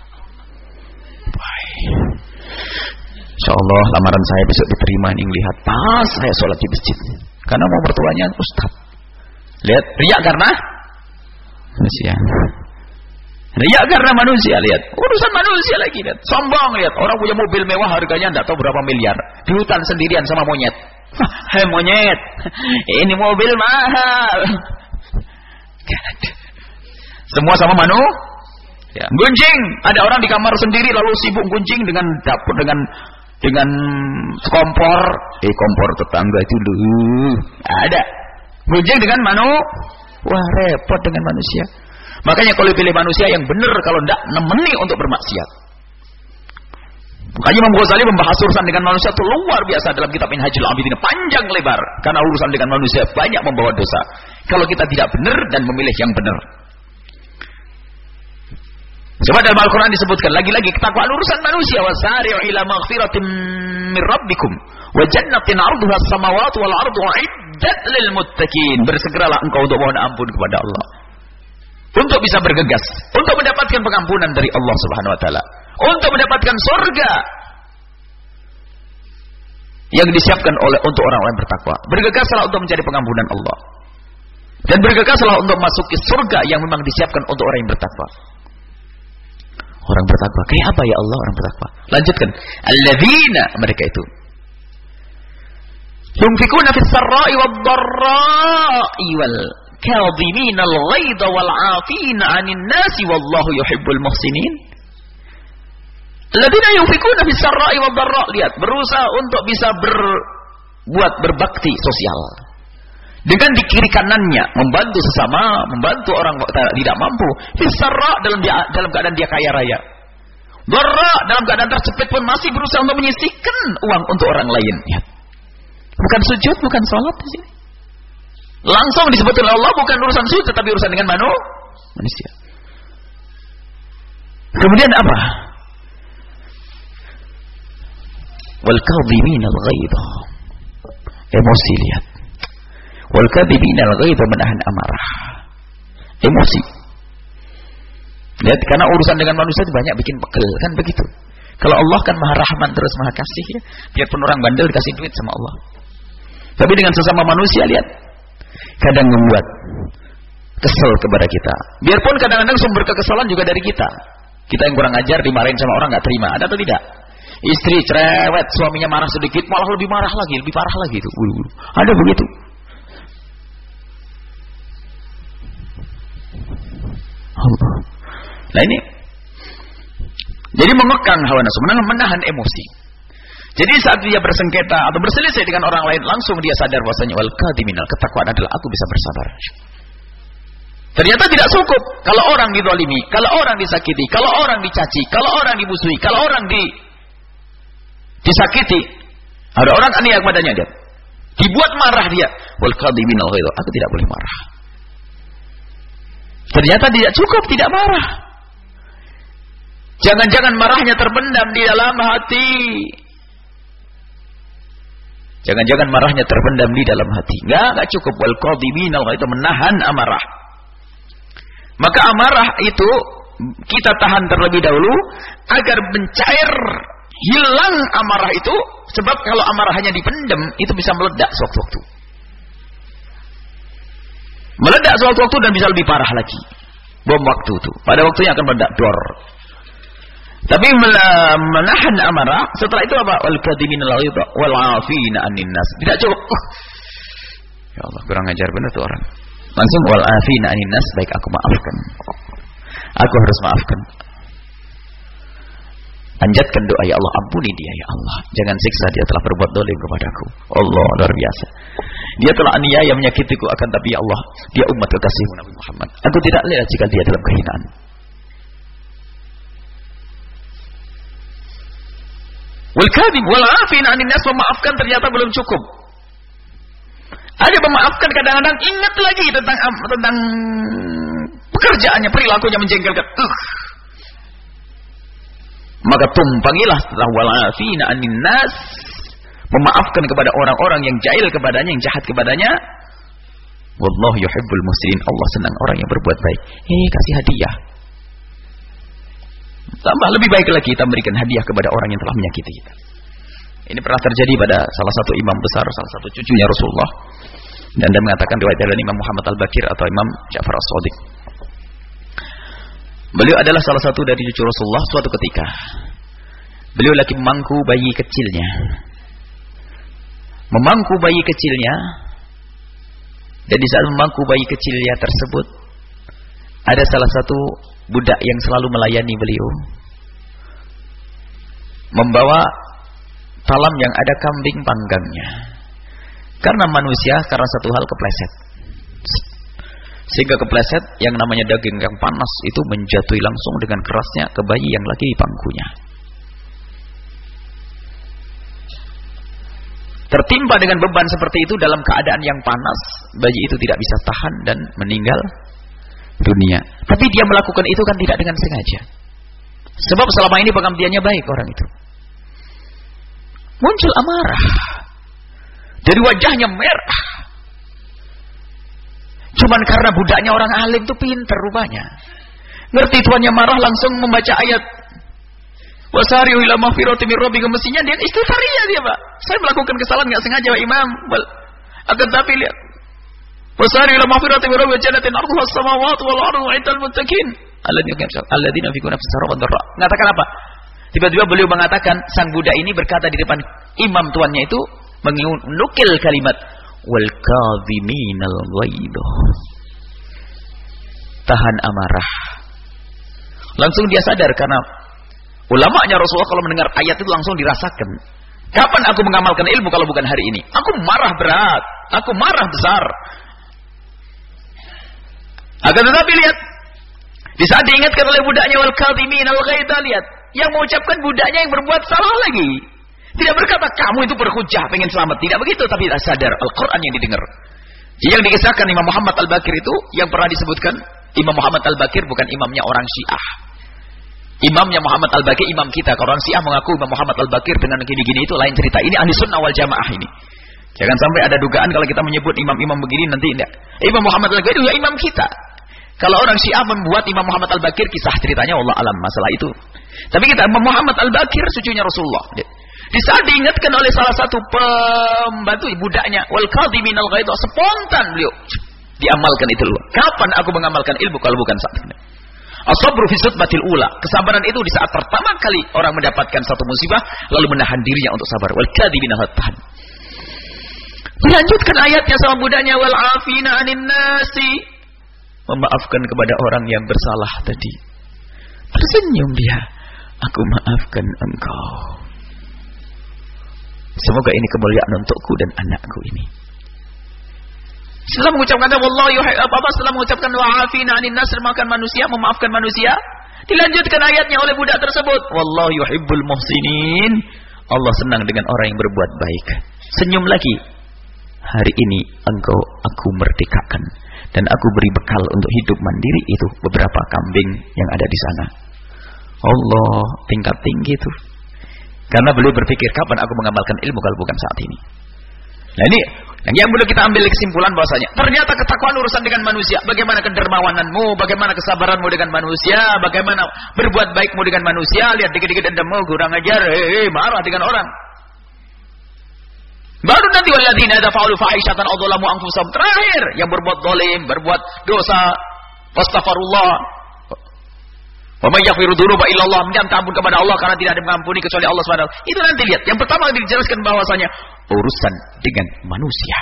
S3: Baik. Insyaallah lamaran saya besok diterima nih, lihat pas saya sholat di masjid. Karena mau mertuanya ustaz. Lihat, riak karena manusia. Riak karena manusia, lihat. Urusan manusia lagi, lihat. Sombong, lihat. Orang punya mobil mewah harganya enggak tahu berapa miliar. Di hutan sendirian sama monyet. Hei monyet, ini mobil mahal. Semua sama ya. Gunjing, ada orang di kamar sendiri lalu sibuk gunjing dengan dapur dengan kompor. Kompor tetangga itu dulu ada. Gunjing dengan wah repot dengan manusia. Makanya kalau pilih manusia yang benar, kalau enggak nemeni untuk bermaksiat. Makanya Imam Ghazali membahas urusan dengan manusia itu luar biasa dalam kitab Minhajul Abidin, panjang lebar. Karena urusan dengan manusia banyak membawa dosa. Kalau kita tidak benar dan memilih yang benar. Coba dalam Al-Quran disebutkan lagi-lagi ketakwaan urusan manusia. Wasari'u ila maghfiratin min rabbikum wa jannatin 'arduha as-samawati wal ardu 'iddat lil muttaqin. Bersegeralah engkau untuk mohon ampun kepada Allah. Untuk bisa bergegas, untuk mendapatkan pengampunan dari Allah Subhanahu wa taala, untuk mendapatkan surga yang disiapkan untuk orang-orang bertakwa. Bergegaslah untuk mencari pengampunan Allah. Dan bergegaslah untuk masuki surga yang memang disiapkan untuk orang yang bertakwa. Orang bertakwa, kayak apa ya Allah orang bertakwa? Lanjutkan. Alladzina, mereka itu. Yunfikuna fis sarra'i wad dharra'i wal kadhiminal ghaidha wal 'afina 'anil nasi wallahu yuhibbul muhsinin. Alladzina yunfikuna fis sarra'i wad dharra', lihat, berusaha untuk bisa berbakti sosial. Dengan di kiri kanannya membantu sesama, membantu orang tidak mampu. Fis sarra' dalam keadaan dia kaya raya. Dharra' dalam keadaan terjepit pun masih berusaha untuk menyisihkan uang untuk orang lain. Ya. Bukan sujud, bukan salat di sini. Langsung disebut oleh Allah bukan urusan sujud tetapi urusan dengan manusia. Kemudian apa? Wal kadhiminal ghaidha. Emosi, lihat. Wal kadhiminal ghaidha, menahan amarah. Emosi. Lihat, karena urusan dengan manusia itu banyak bikin pegel, kan begitu. Kalau Allah kan Maha Rahman terus Maha Kasih ya. Biarpun orang bandel dikasih duit sama Allah. Tapi dengan sesama manusia, lihat, kadang membuat kesel kepada kita. Biarpun kadang-kadang sumber kekesalan juga dari kita. Kita yang kurang ajar dimarahin sama orang nggak terima, ada atau tidak? Istri cerewet, suaminya marah sedikit malah lebih marah lagi, lebih parah lagi itu. Ada begitu. Allah. Nah ini. Jadi mengekang hawa nafsu, menahan emosi. Jadi saat dia bersengketa atau berselisih dengan orang lain, langsung dia sadar bahwasanya wal kadhiminal, ketakwaan adalah aku bisa bersabar. Ternyata tidak cukup kalau orang dizalimi, kalau orang disakiti, kalau orang dicaci, kalau orang dimusuhi, kalau orang disakiti. Ada orang aniaya kepadanya, dia dibuat marah dia. Wal kadhiminal ghaidha, aku tidak boleh marah. Ternyata tidak cukup, tidak marah. Jangan-jangan marahnya terpendam di dalam hati. Jangan-jangan marahnya terpendam di dalam hati. Enggak cukup. Wal kadhiminal ghaidha, menahan amarah. Maka amarah itu kita tahan terlebih dahulu agar mencair, hilang amarah itu. Sebab kalau amarahnya dipendam itu bisa meledak sewaktu-waktu. Meledak sewaktu-waktu dan bisa lebih parah lagi. Bom waktu itu. Pada waktunya akan meledak dor. Tapi menahan amarah, setelah itu apa? Wal kadhiminal ghaidha wal 'afina 'anil nas. Tidak cukup. Ya Allah, kurang ajar benar tuh orang. Langsung wal 'afina 'anil nas, baik aku maafkan. Aku harus maafkan. Panjatkan doa, ya Allah, ampuni dia ya Allah. Jangan siksa dia, telah berbuat zalim kepadaku. Allah, luar biasa. Dia telah aniaya menyakitiku, akan tapi ya Allah, dia umat kekasihmu Nabi Muhammad. Aku tidak lihat jika dia dalam kehinaan. Wal kadhib wal 'afina 'anil nas, memaafkan ternyata belum cukup. Ada memaafkan kadang-kadang ingat lagi tentang pekerjaannya, perilakunya menjengkelkan. Maka tumpangilah wal 'afina 'anil nas, memaafkan kepada orang-orang yang jahil kepadanya, yang jahat kepadanya. Wallahu yuhibbul muhsinin, Allah senang orang yang berbuat baik. Kasih hadiah. Tambah lebih baik lagi kita memberikan hadiah kepada orang yang telah menyakiti kita. Ini pernah terjadi pada salah satu imam besar, salah satu cucunya Rasulullah. Dan dia mengatakan riwayat dari Imam Muhammad Al-Bakir atau Imam Ja'far As-Shadiq. Beliau adalah salah satu dari cucu Rasulullah. Suatu ketika beliau lagi memangku bayi kecilnya. Memangku bayi kecilnya. Dan di saat memangku bayi kecilnya tersebut, ada salah satu budak yang selalu melayani beliau, membawa talam yang ada kambing panggangnya. Karena manusia, karena satu hal kepleset, sehingga kepleset yang namanya daging yang panas itu menjatuhi langsung dengan kerasnya ke bayi yang lagi di pangkunya. Tertimpa dengan beban seperti itu dalam keadaan yang panas, bayi itu tidak bisa tahan dan meninggal dunia. Tapi dia melakukan itu kan tidak dengan sengaja. Sebab selama ini pengabdiannya baik orang itu. Muncul amarah. Dari wajahnya merah. Cuman karena budaknya orang alim itu pintar rupanya. Ngerti tuannya marah langsung membaca ayat. Wasari'u ila maghfiratin min rabbikum, mestinya dia istighfariyah dia, Pak. Saya melakukan kesalahan enggak sengaja, Pak Imam. Akan tapi lihat. Wasari'u ila maghfiratin min rabbikum jannatin 'arduha as-samawati wal ardu 'intal muttaqin. Alladzina yunfiquna fis sarra'i wad dharra. Mengatakan apa? Tiba-tiba beliau mengatakan, sang budak ini berkata di depan imam tuannya itu, menukil kalimat wal kadhiminal ghaidh. Tahan amarah. Langsung dia sadar karena ulamanya Rasulullah kalau mendengar ayat itu langsung dirasakan. Kapan aku mengamalkan ilmu kalau bukan hari ini? Aku marah berat, aku marah besar. Akan tetapi lihat, di saat diingatkan oleh budaknya wal kadhiminal ghaidh, lihat, yang mengucapkan budaknya yang berbuat salah lagi. Tidak berkata kamu itu berhujah pengen selamat, tidak begitu, tapi sadar Al-Qur'an yang didengar. Yang dikisahkan Imam Muhammad Al-Bakir itu yang pernah disebutkan, Imam Muhammad Al-Bakir bukan imamnya orang Syiah. Imamnya Muhammad Al-Bakir imam kita. Kalau orang Syiah mengaku Imam Muhammad Al-Bakir dengan gini-gini itu lain cerita. Ini ahli sunnah wal jamaah ini. Jangan sampai ada dugaan kalau kita menyebut imam-imam begini nanti tidak. Imam Muhammad Al-Bakir itu imam kita. Kalau orang Syiah membuat Imam Muhammad Al-Bakir kisah ceritanya wallah alam masalah itu. Tapi kita Imam Muhammad Al-Bakir cucunya Rasulullah. Di saat diingatkan oleh salah satu pembantu budaknya wal kadhiminal ghaidh, spontan beliau diamalkan itu dulu. Kapan aku mengamalkan ilmu kalau bukan saat ini? As-sabru fi sudbatil ula. Kesabaran itu di saat pertama kali orang mendapatkan satu musibah lalu menahan dirinya untuk sabar. Wal kadhibina tahan. Dilanjutkan ayatnya sama budaknya wal afina 'anin nasi. Memaafkan kepada orang yang bersalah tadi. Tersenyum dia. Aku maafkan engkau. Semoga ini kemuliaan untukku dan anakku ini. Setelah mengucapkan wallahu setelah mengucapkan wa'afina 'anil nas, memaafkan manusia, memaafkan manusia, dilanjutkan ayatnya oleh budak tersebut, wallahu yuhibbul muhsinin. Allah senang dengan orang yang berbuat baik. Senyum lagi. Hari ini aku merdekakan dan aku beri bekal untuk hidup mandiri itu beberapa kambing yang ada di sana. Allah tingkat tinggi itu. Karena beliau berpikir kapan aku mengamalkan ilmu kalau bukan saat ini. Nah ini yang boleh kita ambil kesimpulan bahwasanya ternyata ketakwaan urusan dengan manusia. Bagaimana kedermawananmu, bagaimana kesabaranmu dengan manusia, bagaimana berbuat baikmu dengan manusia. Lihat dikit-dikit dendammu, kurang ajar, marah dengan orang. Baru nanti walladzina idza fa'alu fahishatan aw dzalamu anfusahum, terakhir yang berbuat zalim, berbuat dosa, wastaghfirullah. Wa may yaghfiru dzunuba illa Allah, minta ampun kepada Allah karena tidak ada yang mengampuni kecuali Allah Subhanahu wa taala. Itu nanti lihat. Yang pertama dijelaskan bahwasanya urusan dengan manusia.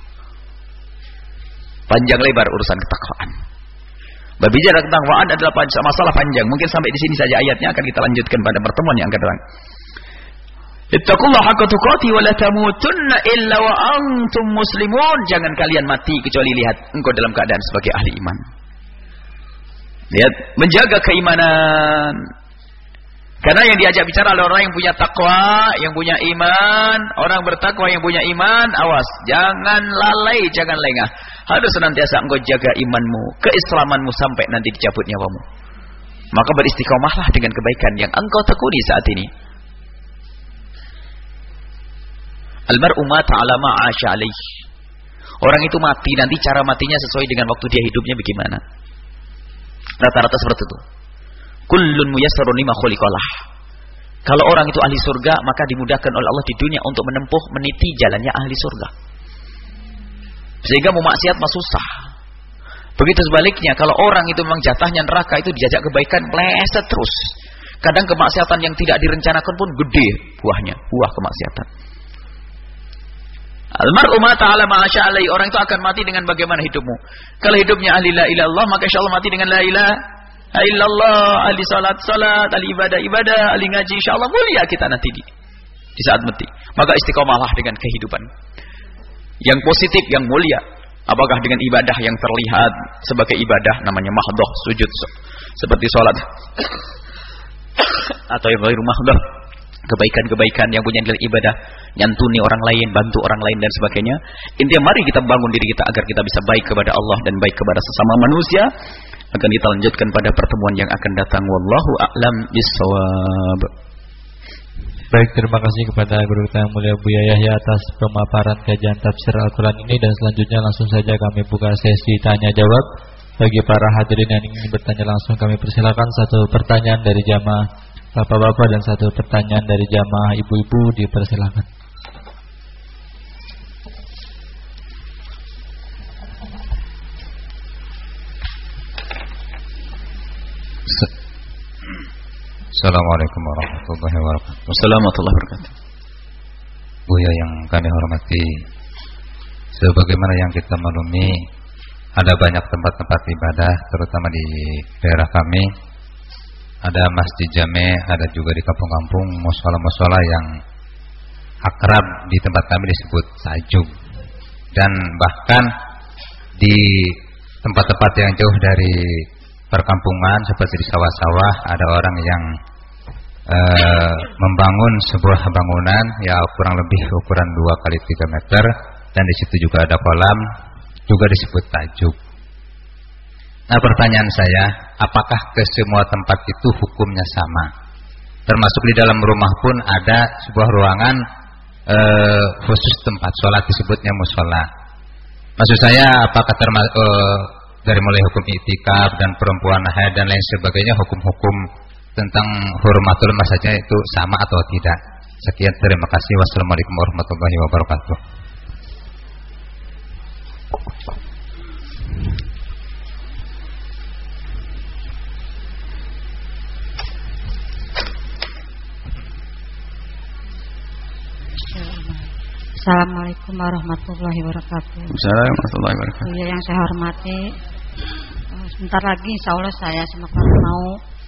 S3: Panjang lebar urusan ketakwaan. Berbicara tentang takwaan adalah masalah panjang. Mungkin sampai di sini saja ayatnya, akan kita lanjutkan pada pertemuan yang akan datang. Ittaqullaha haqqa tuqatih wa la tamutunna illa wa antum muslimun. Jangan kalian mati kecuali lihat engkau dalam keadaan sebagai ahli iman. Lihat, menjaga keimanan. Karena yang diajak bicara adalah orang yang punya takwa, yang punya iman. Orang bertakwa yang punya iman, awas, jangan lalai, jangan lengah. Harus senantiasa engkau jaga imanmu, keislamanmu sampai nanti dicabut nyawamu. Maka beristiqomahlah dengan kebaikan yang engkau tekuni saat ini. Almar'u mata ala ma 'asha 'alaihi. Orang itu mati, nanti cara matinya sesuai dengan waktu dia hidupnya bagaimana. Rata-rata seperti itu. Kullun muyassarun lima khuliqalah. Kalau orang itu ahli surga, maka dimudahkan oleh Allah di dunia untuk menempuh, meniti jalannya ahli surga. Sehingga mau maksiat mah susah. Begitu sebaliknya, kalau orang itu memang jatahnya neraka, itu diajak kebaikan, meleset terus. Kadang kemaksiatan yang tidak direncanakan pun gede buahnya, buah kemaksiatan. Almar'u mata ala ma 'asha 'alaihi. Orang itu akan mati dengan bagaimana hidupmu. Kalau hidupnya ahli la ilaha illallah, maka insyaallah mati dengan la ilaha illallah, ahli salat, ahli ibadah, ahli ngaji, insyaallah mulia kita nanti di saat mati. Maka istiqomahlah dengan kehidupan yang positif, yang mulia. Apakah dengan ibadah yang terlihat sebagai ibadah namanya mahdhah, sujud seperti salat atau yang ghairu mahdhah, kebaikan-kebaikan yang punya nilai ibadah, nyantuni orang lain, bantu orang lain dan sebagainya. Intinya mari kita bangun diri kita agar kita bisa baik kepada Allah dan baik kepada sesama manusia. Akan kita lanjutkan pada pertemuan yang akan datang. Wallahu a'lam bissawab.
S2: Baik, terima kasih kepada guru kita yang mulia Buya Yahya atas pemaparan kajian tafsir Al-Quran ini. Dan selanjutnya langsung saja kami buka sesi tanya jawab. Bagi para hadirin yang ingin bertanya langsung, kami persilakan satu pertanyaan dari jamaah bapak-bapak dan satu pertanyaan dari jamaah ibu-ibu, dipersilakan.
S4: Assalamualaikum warahmatullahi wabarakatuh.
S3: Wassalamualaikum warahmatullahi wabarakatuh.
S4: Buya yang kami hormati, sebagaimana yang kita maklumi, ada banyak tempat-tempat ibadah, terutama di daerah kami. Ada masjid jame, ada juga di kampung-kampung mushola-mushola yang akrab di tempat kami disebut tajuk. Dan bahkan di tempat-tempat yang jauh dari perkampungan seperti di sawah-sawah, ada orang yang membangun sebuah bangunan ya kurang lebih ukuran 2 kali 3 meter, dan di situ juga ada kolam, juga disebut tajuk. Nah, pertanyaan saya, apakah ke semua tempat itu hukumnya sama? Termasuk di dalam rumah pun ada sebuah ruangan khusus tempat sholat, disebutnya mushola. Maksud saya, apakah dari mulai hukum iktikaf dan perempuan haid dan lain sebagainya, hukum-hukum tentang hurmatul masjid itu sama atau tidak? Sekian, terima kasih. Wassalamualaikum warahmatullahi wabarakatuh.
S5: Assalamualaikum warahmatullahi wabarakatuh.
S3: Assalamualaikum warahmatullahi wabarakatuh.
S5: Ya, yang saya hormati, sebentar lagi insya Allah saya mau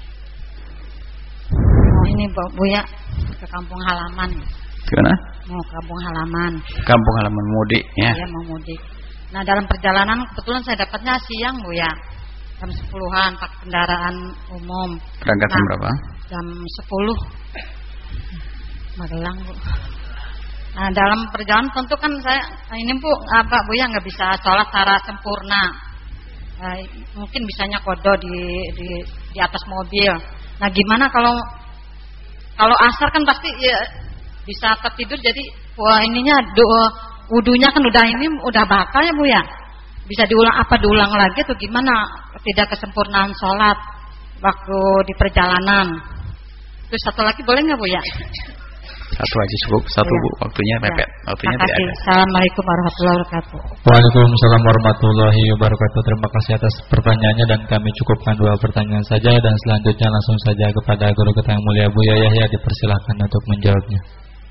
S5: ini Buya ke kampung halaman.
S3: Gimana?
S5: Mau ke kampung halaman.
S3: Kampung halaman mudik ya.
S5: Iya, mau mudik. Nah, dalam perjalanan kebetulan saya dapatnya siang Buya, jam 10-an pakai kendaraan umum.
S3: Berangkat jam berapa?
S5: Jam 10 Magelang, Bu. Nah, dalam perjalanan tentu kan saya ini Buya nggak bisa sholat secara sempurna. Mungkin bisanya kodo di atas mobil. Nah, gimana kalau asar kan pasti ya bisa tertidur, jadi ininya wudunya kan udah batal ya Buya. Bisa diulang lagi atau gimana? Tidak kesempurnaan sholat waktu di perjalanan. Terus satu lagi boleh nggak Buya?
S3: Satu aja cukup, satu Bu, waktunya mepet. Waktunya tidak ada.
S5: Assalamualaikum warahmatullahi wabarakatuh.
S2: Waalaikumsalam warahmatullahi wabarakatuh. Terima kasih atas pertanyaannya, dan kami cukupkan 2 pertanyaan saja, dan selanjutnya langsung saja kepada guru kita yang mulia Buya Yahya, dipersilakan untuk menjawabnya.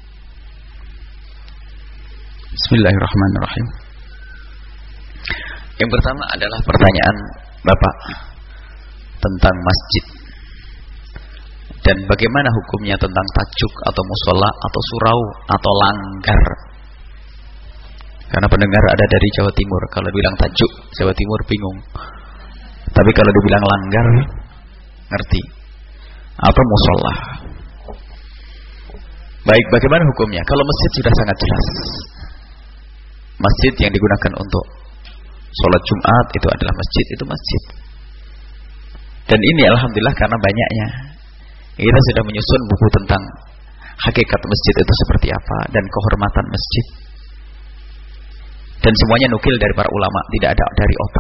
S3: Bismillahirrahmanirrahim. Yang pertama adalah pertanyaan Bapak tentang masjid. Dan bagaimana hukumnya tentang tajuk atau musola atau surau atau langgar. Karena pendengar ada dari Jawa Timur. Kalau bilang tajuk, Jawa Timur bingung. Tapi kalau dibilang langgar, ngerti. Atau musola. Baik, bagaimana hukumnya? Kalau masjid sudah sangat jelas. Masjid yang digunakan untuk sholat Jumat itu adalah masjid, itu masjid. Dan ini alhamdulillah karena banyaknya kita sudah menyusun buku tentang hakikat masjid itu seperti apa dan kehormatan masjid. Dan semuanya nukil dari para ulama, tidak ada dari otak.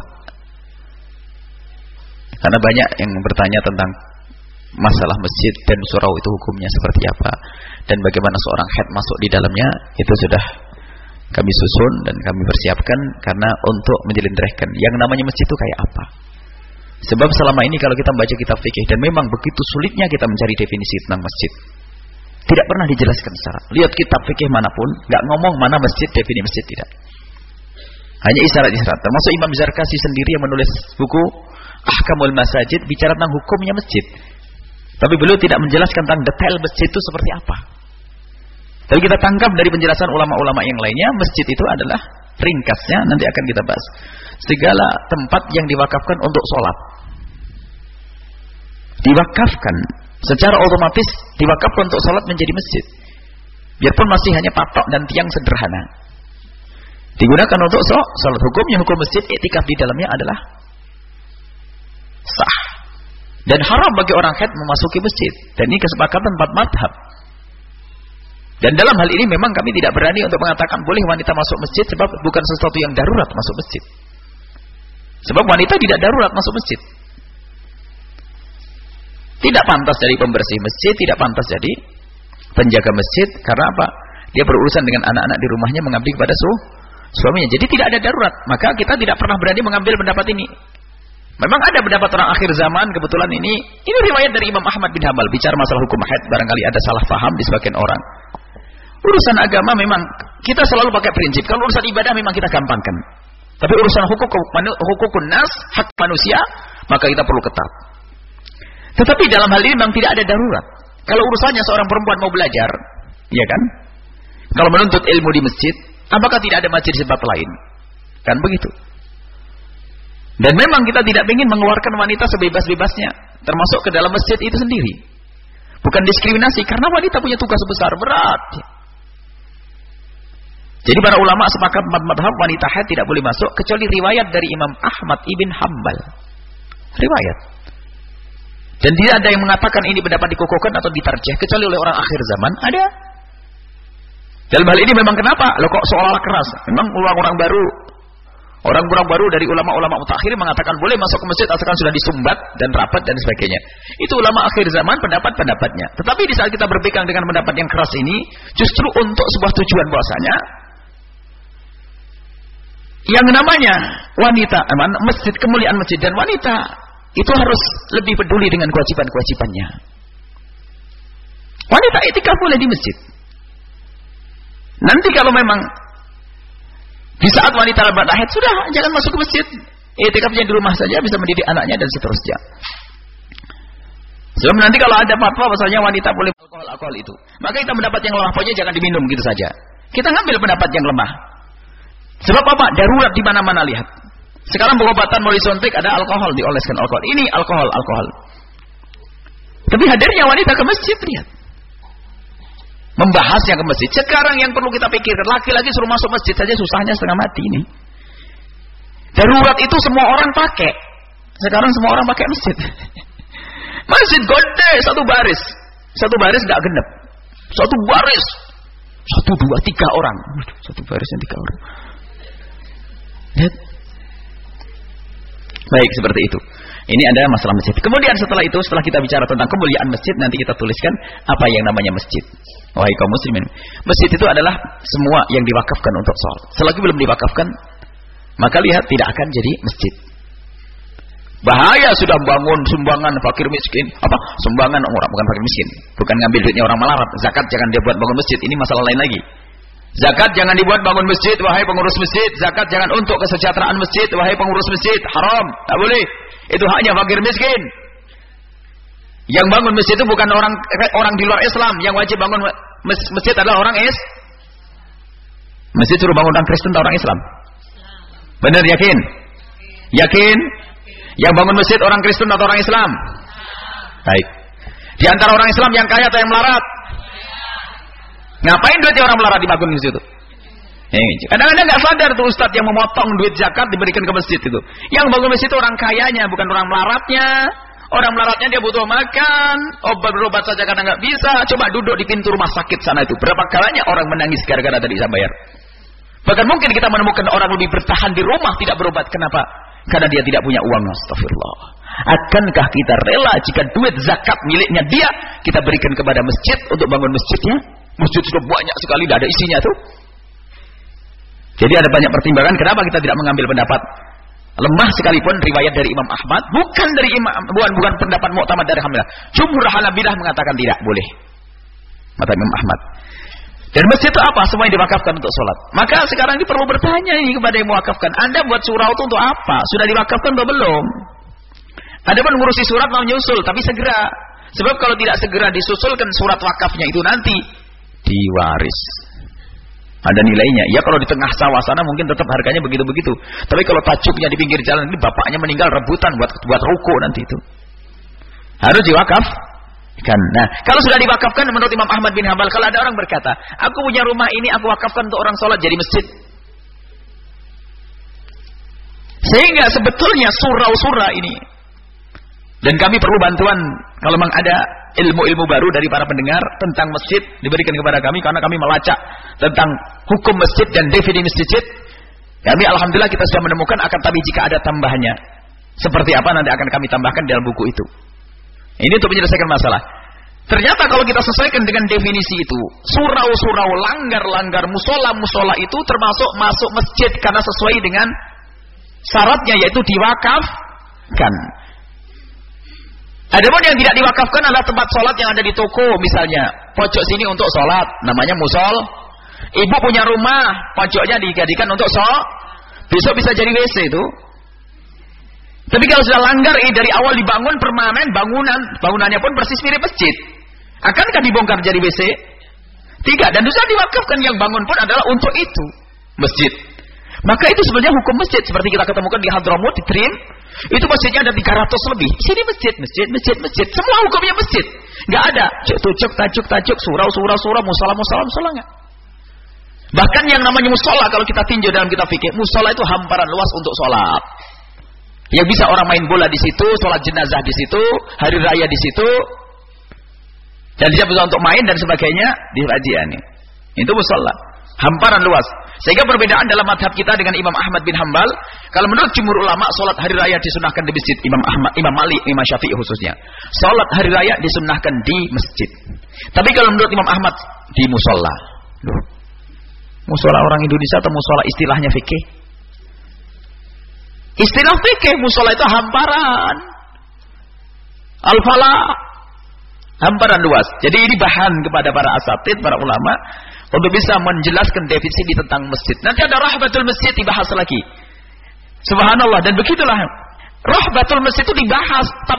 S3: Karena banyak yang bertanya tentang masalah masjid dan surau itu hukumnya seperti apa dan bagaimana seorang haid masuk di dalamnya, itu sudah kami susun dan kami persiapkan karena untuk menjelentrehkan yang namanya masjid itu kayak apa. Sebab selama ini kalau kita membaca kitab fikih, dan memang begitu sulitnya kita mencari definisi tentang masjid, tidak pernah dijelaskan secara. Lihat kitab fikih manapun, nggak ngomong mana masjid, definisi masjid, tidak. Hanya isyarat-isyarat. Termasuk Imam Zarkasi sendiri yang menulis buku Ahkamul Masajid, bicara tentang hukumnya masjid. Tapi beliau tidak menjelaskan tentang detail masjid itu seperti apa. Tapi kita tangkap dari penjelasan ulama-ulama yang lainnya, masjid itu adalah ringkasnya, nanti akan kita bahas, segala tempat yang diwakafkan untuk sholat. Diwakafkan secara otomatis, diwakafkan untuk sholat menjadi masjid, biarpun masih hanya patok dan tiang sederhana, digunakan untuk sholat. Hukumnya hukum masjid, iktikaf di dalamnya adalah sah dan haram bagi orang haid memasuki masjid. Dan ini kesepakatan 4 mazhab. Dan dalam hal ini memang kami tidak berani untuk mengatakan boleh wanita masuk masjid, sebab bukan sesuatu yang darurat masuk masjid. Sebab wanita tidak darurat masuk masjid. Tidak pantas jadi pembersih masjid, tidak pantas jadi penjaga masjid. Karena apa? Dia berurusan dengan anak-anak di rumahnya, mengabdi kepada suaminya. Jadi tidak ada darurat. Maka kita tidak pernah berani mengambil pendapat ini. Memang ada pendapat orang akhir zaman, kebetulan ini riwayat dari Imam Ahmad bin Hanbal, bicara masalah hukum haid. Barangkali ada salah paham di sebagian orang. Urusan agama memang kita selalu pakai prinsip, kalau urusan ibadah memang kita gampangkan. Tapi urusan hukukun nas, hak manusia, maka kita perlu ketat. Tetapi dalam hal ini memang tidak ada darurat. Kalau urusannya seorang perempuan mau belajar, ya kan? Kalau menuntut ilmu di masjid, apakah tidak ada masjid di tempat lain? Kan begitu. Dan memang kita tidak ingin mengeluarkan wanita sebebas-bebasnya, termasuk ke dalam masjid itu sendiri. Bukan diskriminasi, karena wanita punya tugas besar, berat. Jadi para ulama sepakat 4 mazhab wanita haid tidak boleh masuk, kecuali riwayat dari Imam Ahmad ibn Hanbal. Riwayat. Dan tidak ada yang mengatakan ini pendapat dikukuhkan atau ditarjih, kecuali oleh orang akhir zaman. Ada. Dalam hal ini memang kenapa? Loh kok seolah-olah keras? Memang orang baru dari ulama-ulama mutakhir mengatakan boleh masuk ke masjid asalkan sudah disumbat dan rapat dan sebagainya. Itu ulama akhir zaman pendapat-pendapatnya. Tetapi di saat kita berpegang dengan pendapat yang keras ini, justru untuk sebuah tujuan bahwasanya yang namanya wanita, masjid, kemuliaan masjid dan wanita itu harus lebih peduli dengan kewajiban-kewajibannya. Wanita iktikaf boleh di masjid. Nanti kalau memang di saat wanita lebat haid, sudah jangan masuk ke masjid, iktikafnya di rumah saja, bisa mendidik anaknya dan seterusnya. Sebab nanti kalau ada fatwa bahwasanya wanita boleh alkohol itu, maka kita mendapat yang lemah, pokoknya jangan diminum gitu saja. Kita ngambil pendapat yang lemah. Sebab apa? Darurat di mana-mana, lihat. Sekarang pengobatan melalui suntik ada alkohol, dioleskan alkohol. Ini alkohol. Tapi hadirnya wanita ke masjid, lihat. Membahasnya ke masjid. Sekarang yang perlu kita pikirkan, laki-laki suruh masuk masjid saja susahnya setengah mati ini. Darurat itu semua orang pakai. Sekarang semua orang pakai masjid. Masjid gede, satu baris gak genep. Satu baris 1, 2, 3 orang. Satu barisnya 3 orang. Lihat. Baik, seperti itu. Ini adalah masalah masjid. Kemudian setelah itu, setelah kita bicara tentang kemuliaan masjid, nanti kita tuliskan apa yang namanya masjid. Wahai kaum muslimin, masjid itu adalah semua yang diwakafkan untuk sholat. Selagi belum diwakafkan, maka lihat tidak akan jadi masjid. Bahaya sudah bangun sumbangan fakir miskin. Apa? Sumbangan orang, bukan fakir miskin. Bukan ngambil duitnya orang melarat. Zakat jangan dia buat bangun masjid. Ini masalah lain lagi. Zakat jangan dibuat bangun masjid, wahai pengurus masjid. Zakat jangan untuk kesejahteraan masjid, wahai pengurus masjid. Haram, tak boleh. Itu haknya fakir miskin. Yang bangun masjid itu bukan orang di luar Islam. Yang wajib bangun masjid adalah orang Masjid suruh bangun orang Kristen atau orang Islam? Benar, yakin? Yakin? Yang bangun masjid orang Kristen atau orang Islam? Baik. Di antara orang Islam yang kaya atau yang melarat? Ngapain duitnya orang melarat dibangun di situ? Kadang-kadang nggak sadar tuh ustadz yang memotong duit zakat diberikan ke masjid itu. Yang bangun masjid itu orang kayanya, bukan orang melaratnya, Orang melaratnya dia butuh makan, berobat saja karena nggak bisa. Coba duduk di pintu rumah sakit sana itu. Berapa kalanya orang menangis gara-gara tadi bisa bayar. Bahkan mungkin kita menemukan orang lebih bertahan di rumah tidak berobat. Kenapa? Karena dia tidak punya uang. Astagfirullah. Akankah kita rela jika duit zakat miliknya dia kita berikan kepada masjid untuk bangun masjidnya? Masjid sudah banyak sekali, tidak ada isinya tuh. Jadi ada banyak pertimbangan kenapa kita tidak mengambil pendapat lemah sekalipun riwayat dari Imam Ahmad, bukan pendapat muktamad dari Hanabilah. Jumhur Hanabilah mengatakan tidak boleh. Mata Imam Ahmad. Dan masjid itu apa? Semuanya diwakafkan untuk sholat. Maka sekarang ini perlu bertanya ini kepada yang mewakafkan. Anda buat surau itu untuk apa? Sudah diwakafkan atau belum? Ada pun ngurusi surat mau nyusul, tapi segera. Sebab kalau tidak segera disusulkan surat wakafnya itu nanti diwaris. Ada nilainya. Ya kalau di tengah sawah sana mungkin tetap harganya begitu-begitu. Tapi kalau tajuknya di pinggir jalan ini bapaknya meninggal rebutan buat ruko nanti itu. Harus diwakafkan. Nah, kalau sudah diwakafkan menurut Imam Ahmad bin Hanbal, kalau ada orang berkata, aku punya rumah ini aku wakafkan untuk orang sholat jadi masjid. Sehingga sebetulnya surau-surau ini, dan kami perlu bantuan kalau memang ada ilmu-ilmu baru dari para pendengar tentang masjid diberikan kepada kami karena kami melacak tentang hukum masjid dan definisi masjid. Kami alhamdulillah kita sudah menemukan, akan tapi jika ada tambahannya seperti apa nanti akan kami tambahkan dalam buku itu. Ini untuk menyelesaikan masalah. Ternyata kalau kita sesuaikan dengan definisi itu, surau-surau, langgar-langgar, musola-musola itu termasuk masuk masjid karena sesuai dengan syaratnya yaitu diwakafkan. Adapun yang tidak diwakafkan adalah tempat sholat yang ada di toko, misalnya pojok sini untuk sholat, namanya musol. Ibu punya rumah, pojoknya dijadikan untuk sholat, besok bisa jadi WC itu. Tapi kalau sudah langgar, dari awal dibangun permanen bangunannya pun persis mirip masjid, akankah dibongkar jadi WC? Tidak, dan sudah diwakafkan, yang bangun pun adalah untuk itu masjid. Maka itu sebenarnya hukum masjid seperti kita ketemukan di Hadramut, di Trim. Itu masjidnya ada 300 lebih. Sini masjid. Semua hukumnya masjid. Enggak ada tajuk, surau, musola enggak. Bahkan yang namanya musola kalau kita tinjau dalam kitab fikih, musola itu hamparan luas untuk sholat. Ya bisa orang main bola di situ, sholat jenazah di situ, hari raya di situ. Dan dia bisa untuk main dan sebagainya di radian. Itu musola. Hamparan luas. Sehingga perbedaan dalam madhab kita dengan Imam Ahmad bin Hanbal, kalau menurut jumhur ulama, sholat hari raya disunahkan di masjid. Imam Malik, Imam Syafi'i khususnya, sholat hari raya disunahkan di masjid. Tapi kalau menurut Imam Ahmad, di musola. Musola orang Indonesia atau musola istilahnya fikih? Istilah fikih, musola itu hamparan. Al-falah, hamparan luas. Jadi ini bahan kepada para asatid, para ulama, untuk bisa menjelaskan definisi tentang masjid. Nanti ada rahbatul masjid dibahas lagi. Subhanallah, dan begitulah rahbatul masjid itu dibahas.